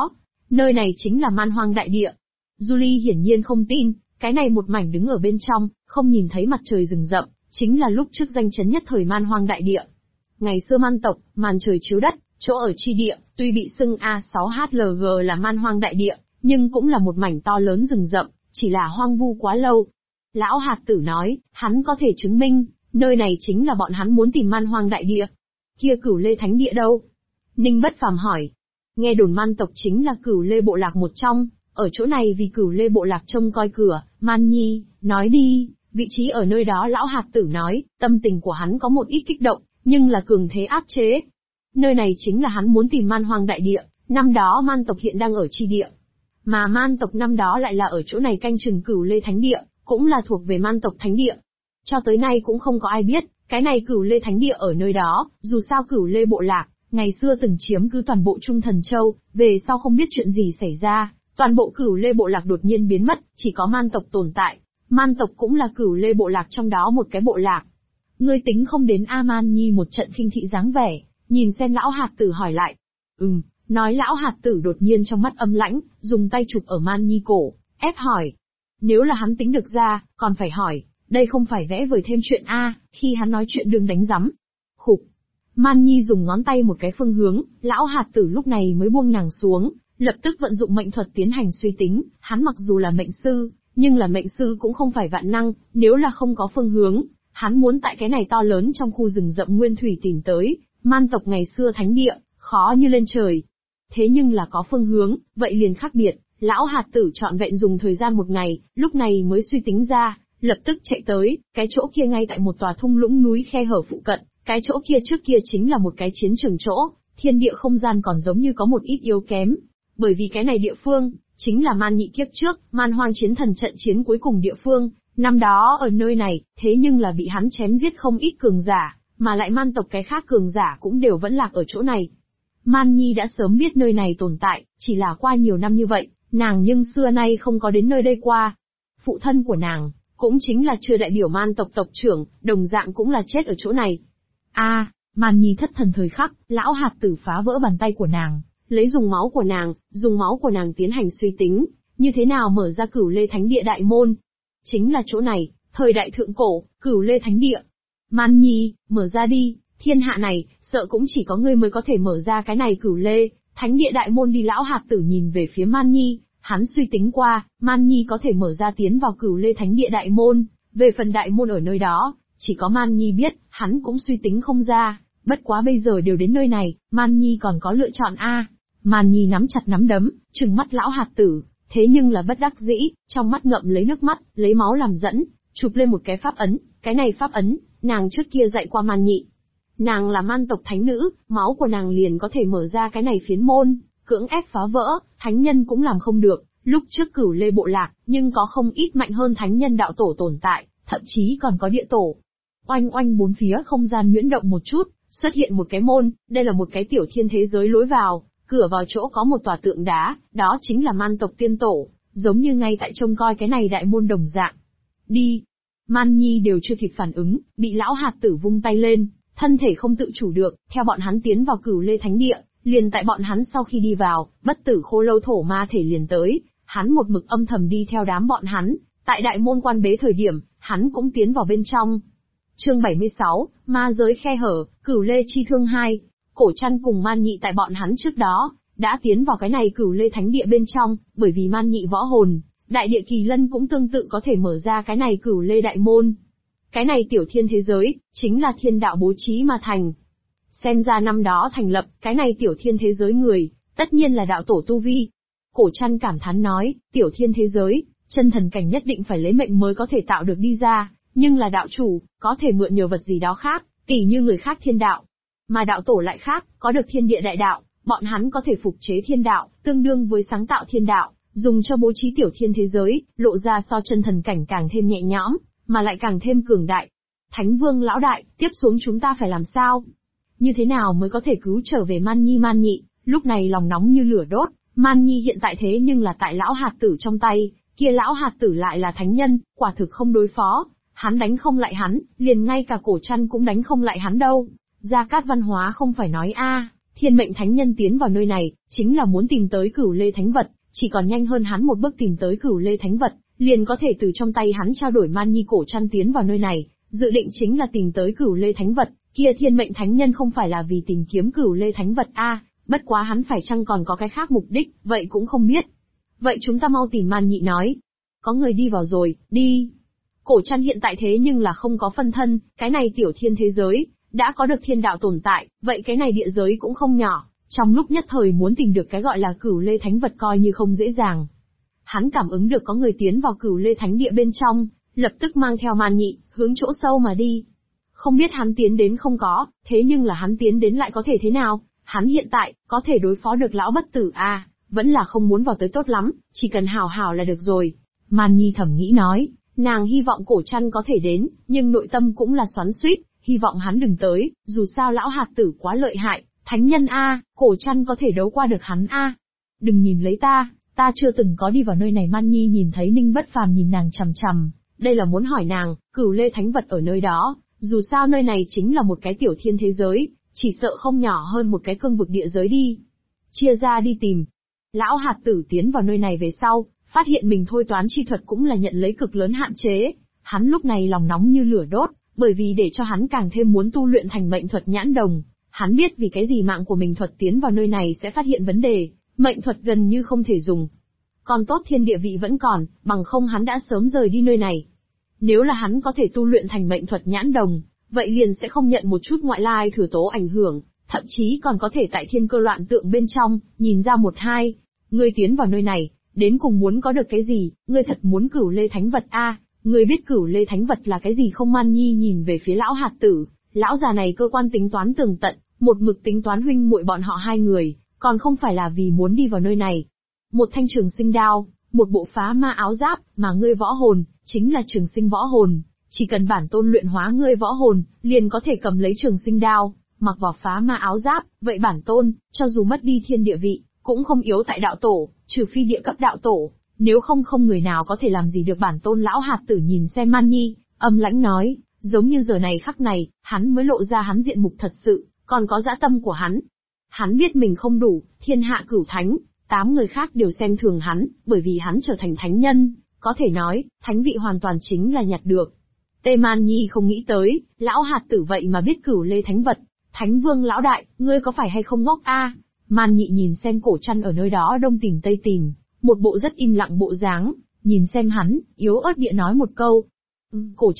Nơi này chính là man hoang đại địa. Julie hiển nhiên không tin, cái này một mảnh đứng ở bên trong, không nhìn thấy mặt trời rừng rậm, chính là lúc trước danh chấn nhất thời man hoang đại địa. Ngày xưa man tộc, màn trời chiếu đất, chỗ ở chi địa, tuy bị xưng A6HLG là man hoang đại địa, nhưng cũng là một mảnh to lớn rừng rậm, chỉ là hoang vu quá lâu. Lão hạt tử nói, hắn có thể chứng minh, nơi này chính là bọn hắn muốn tìm man hoang đại địa. Kia Cửu Lê Thánh Địa đâu? Ninh Bất Phàm hỏi. Nghe đồn man tộc chính là Cửu Lê bộ lạc một trong, ở chỗ này vì Cửu Lê bộ lạc trông coi cửa, Man Nhi, nói đi, vị trí ở nơi đó. Lão hạt tử nói, tâm tình của hắn có một ít kích động, nhưng là cường thế áp chế. Nơi này chính là hắn muốn tìm man hoang đại địa, năm đó man tộc hiện đang ở chi địa. Mà man tộc năm đó lại là ở chỗ này canh chừng Cửu Lê Thánh Địa, cũng là thuộc về man tộc Thánh Địa. Cho tới nay cũng không có ai biết, cái này Cửu Lê Thánh Địa ở nơi đó, dù sao Cửu Lê bộ lạc, ngày xưa từng chiếm cứ toàn bộ Trung Thần Châu, về sau không biết chuyện gì xảy ra, toàn bộ Cửu Lê bộ lạc đột nhiên biến mất, chỉ có man tộc tồn tại. Man tộc cũng là Cửu Lê bộ lạc trong đó một cái bộ lạc. Ngươi tính không đến Man Nhi một trận khinh thị dáng vẻ, nhìn xem lão hạt tử hỏi lại. Nói lão hạt tử đột nhiên trong mắt âm lãnh, dùng tay chụp ở Man Nhi cổ, ép hỏi. Nếu là hắn tính được ra, còn phải hỏi, đây không phải vẽ vời thêm chuyện khi hắn nói chuyện đừng đánh rắm. Khục. Man Nhi dùng ngón tay một cái phương hướng, lão hạt tử lúc này mới buông nàng xuống, lập tức vận dụng mệnh thuật tiến hành suy tính, hắn mặc dù là mệnh sư, nhưng là mệnh sư cũng không phải vạn năng, nếu là không có phương hướng, hắn muốn tại cái này to lớn trong khu rừng rậm nguyên thủy tìm tới, man tộc ngày xưa thánh địa, khó như lên trời. Thế nhưng là có phương hướng, vậy liền khác biệt, lão hạt tử trọn vẹn dùng thời gian một ngày, lúc này mới suy tính ra, lập tức chạy tới, cái chỗ kia ngay tại một tòa thung lũng núi khe hở phụ cận, cái chỗ kia trước kia chính là một cái chiến trường chỗ, thiên địa không gian còn giống như có một ít yếu kém, bởi vì cái này địa phương, chính là man nhị kiếp trước, man hoang chiến thần trận chiến cuối cùng địa phương, năm đó ở nơi này, thế nhưng là bị hắn chém giết không ít cường giả, mà lại man tộc cái khác cường giả cũng đều vẫn lạc ở chỗ này. Man Nhi đã sớm biết nơi này tồn tại, chỉ là qua nhiều năm như vậy, nàng nhưng xưa nay không có đến nơi đây qua. Phụ thân của nàng, cũng chính là chưa đại biểu man tộc tộc trưởng, đồng dạng cũng là chết ở chỗ này. Man Nhi thất thần thời khắc, lão hạt tử phá vỡ bàn tay của nàng, lấy dùng máu của nàng tiến hành suy tính, như thế nào mở ra Cửu Lê Thánh Địa đại môn. Chính là chỗ này, thời đại thượng cổ, Cửu Lê Thánh Địa. Man Nhi, mở ra đi, thiên hạ này, sợ cũng chỉ có ngươi mới có thể mở ra cái này Cửu Lê Thánh Địa đại môn đi. Lão hạt tử nhìn về phía Man Nhi, hắn suy tính qua, Man Nhi có thể mở ra tiến vào Cửu Lê Thánh Địa đại môn, về phần đại môn ở nơi đó, chỉ có Man Nhi biết, hắn cũng suy tính không ra, bất quá bây giờ đều đến nơi này, Man Nhi còn có lựa chọn Man Nhi nắm chặt nắm đấm, trừng mắt lão hạt tử, thế nhưng là bất đắc dĩ, trong mắt ngậm lấy nước mắt, lấy máu làm dẫn, chụp lên một cái pháp ấn, cái này pháp ấn, nàng trước kia dạy qua Man Nhị. Nàng là man tộc thánh nữ, máu của nàng liền có thể mở ra cái này phiến môn, cưỡng ép phá vỡ, thánh nhân cũng làm không được, lúc trước Cửu Lê bộ lạc, nhưng có không ít mạnh hơn thánh nhân đạo tổ tồn tại, thậm chí còn có địa tổ. Oanh oanh bốn phía không gian nhuyễn động một chút, xuất hiện một cái môn, đây là một cái tiểu thiên thế giới lối vào, cửa vào chỗ có một tòa tượng đá, đó chính là man tộc tiên tổ, giống như ngay tại trông coi cái này đại môn đồng dạng. Đi! Man Nhi đều chưa kịp phản ứng, bị lão hạt tử vung tay lên, thân thể không tự chủ được, theo bọn hắn tiến vào Cửu Lê Thánh Địa, liền tại bọn hắn sau khi đi vào, bất tử khô lâu thổ ma thể liền tới, hắn một mực âm thầm đi theo đám bọn hắn, tại đại môn quan bế thời điểm, hắn cũng tiến vào bên trong. Chương 76, Ma giới khe hở, Cửu Lê chi thương 2. Cổ Trăn cùng Man Nhị tại bọn hắn trước đó, đã tiến vào cái này Cửu Lê Thánh Địa bên trong, bởi vì Man Nhị võ hồn, đại địa kỳ lân cũng tương tự có thể mở ra cái này Cửu Lê đại môn. Cái này tiểu thiên thế giới, chính là thiên đạo bố trí mà thành. Xem ra năm đó thành lập, cái này tiểu thiên thế giới người, tất nhiên là đạo tổ tu vi. Cổ Trăn cảm thán nói, tiểu thiên thế giới, chân thần cảnh nhất định phải lấy mệnh mới có thể tạo được đi ra, nhưng là đạo chủ, có thể mượn nhờ vật gì đó khác, tỉ như người khác thiên đạo. Mà đạo tổ lại khác, có được thiên địa đại đạo, bọn hắn có thể phục chế thiên đạo, tương đương với sáng tạo thiên đạo, dùng cho bố trí tiểu thiên thế giới, lộ ra so chân thần cảnh càng thêm nhẹ nhõm, mà lại càng thêm cường đại. Thánh Vương lão đại, tiếp xuống chúng ta phải làm sao? Như thế nào mới có thể cứu trở về Man Nhi? Man Nhị, lúc này lòng nóng như lửa đốt, Man Nhi hiện tại thế nhưng là tại lão hạt tử trong tay, kia lão hạt tử lại là thánh nhân, quả thực không đối phó, hắn đánh không lại hắn, liền ngay cả Cổ Trăn cũng đánh không lại hắn đâu. Gia Cát Văn Hóa không phải nói Thiên mệnh thánh nhân tiến vào nơi này, chính là muốn tìm tới Cửu Lê Thánh Vật, chỉ còn nhanh hơn hắn một bước tìm tới Cửu Lê Thánh Vật, liền có thể từ trong tay hắn trao đổi man nhi cổ trăn tiến vào nơi này, dự định chính là tìm tới Cửu Lê Thánh Vật, kia thiên mệnh thánh nhân không phải là vì tìm kiếm Cửu Lê Thánh Vật bất quá hắn phải chăng còn có cái khác mục đích, vậy cũng không biết. Vậy chúng ta mau tìm, Man Nhị nói. Có người đi vào rồi, đi. Cổ trăn hiện tại thế nhưng là không có phân thân, cái này tiểu thiên thế giới, đã có được thiên đạo tồn tại, vậy cái này địa giới cũng không nhỏ, trong lúc nhất thời muốn tìm được cái gọi là Cửu Lê Thánh Vật coi như không dễ dàng. Hắn cảm ứng được có người tiến vào Cửu Lê Thánh Địa bên trong, lập tức mang theo Man Nhị, hướng chỗ sâu mà đi. Không biết hắn tiến đến không có, thế nhưng là hắn tiến đến lại có thể thế nào, hắn hiện tại, có thể đối phó được lão bất tử vẫn là không muốn vào tới tốt lắm, chỉ cần hảo hảo là được rồi. Man Nhi thầm nghĩ nói, nàng hy vọng cổ trăn có thể đến, nhưng nội tâm cũng là xoắn xuýt, hy vọng hắn đừng tới, dù sao lão hạt tử quá lợi hại, thánh nhân cổ trăn có thể đấu qua được hắn Đừng nhìn lấy ta chưa từng có đi vào nơi này. Man Nhi nhìn thấy Ninh Bất Phàm nhìn nàng chằm chằm, đây là muốn hỏi nàng, Cửu Lê Thánh Vật ở nơi đó, dù sao nơi này chính là một cái tiểu thiên thế giới, chỉ sợ không nhỏ hơn một cái cương vực địa giới đi. Chia ra đi tìm. Lão hạt tử tiến vào nơi này về sau, phát hiện mình thôi toán chi thuật cũng là nhận lấy cực lớn hạn chế. Hắn lúc này lòng nóng như lửa đốt, bởi vì để cho hắn càng thêm muốn tu luyện thành mệnh thuật nhãn đồng. Hắn biết vì cái gì mạng của mình thuật tiến vào nơi này sẽ phát hiện vấn đề, mệnh thuật gần như không thể dùng. Còn tốt thiên địa vị vẫn còn, bằng không hắn đã sớm rời đi nơi này. Nếu là hắn có thể tu luyện thành mệnh thuật nhãn đồng, vậy liền sẽ không nhận một chút ngoại lai thừa tố ảnh hưởng, thậm chí còn có thể tại thiên cơ loạn tượng bên trong, nhìn ra một hai. Ngươi tiến vào nơi này, đến cùng muốn có được cái gì, ngươi thật muốn Cửu Lê Thánh Vật ngươi biết Cửu Lê Thánh Vật là cái gì không? Man Nhi nhìn về phía lão hạt tử, lão già này cơ quan tính toán tường tận, một mực tính toán huynh muội bọn họ hai người, còn không phải là vì muốn đi vào nơi này. Một thanh trường sinh đao, một bộ phá ma áo giáp, mà ngươi võ hồn, chính là trường sinh võ hồn. Chỉ cần bản tôn luyện hóa ngươi võ hồn, liền có thể cầm lấy trường sinh đao, mặc vào phá ma áo giáp, vậy bản tôn, cho dù mất đi thiên địa vị, cũng không yếu tại đạo tổ, trừ phi địa cấp đạo tổ, nếu không không người nào có thể làm gì được bản tôn. Lão hạt tử nhìn xem Man Nhi, âm lãnh nói, giống như giờ này khắc này, hắn mới lộ ra hắn diện mục thật sự, còn có dã tâm của hắn. Hắn biết mình không đủ, thiên hạ cửu thánh, 8 người khác đều xem thường hắn, bởi vì hắn trở thành thánh nhân, có thể nói, thánh vị hoàn toàn chính là nhặt được. Tê Man Nhi không nghĩ tới, lão hạt tử vậy mà biết Cửu Lê Thánh Vật. Thánh Vương lão đại, ngươi có phải hay không ngốc Man Nhị nhìn xem cổ trăn ở nơi đó đông tìm tây tìm, một bộ rất im lặng bộ dáng, nhìn xem hắn, yếu ớt địa nói một câu. Cổ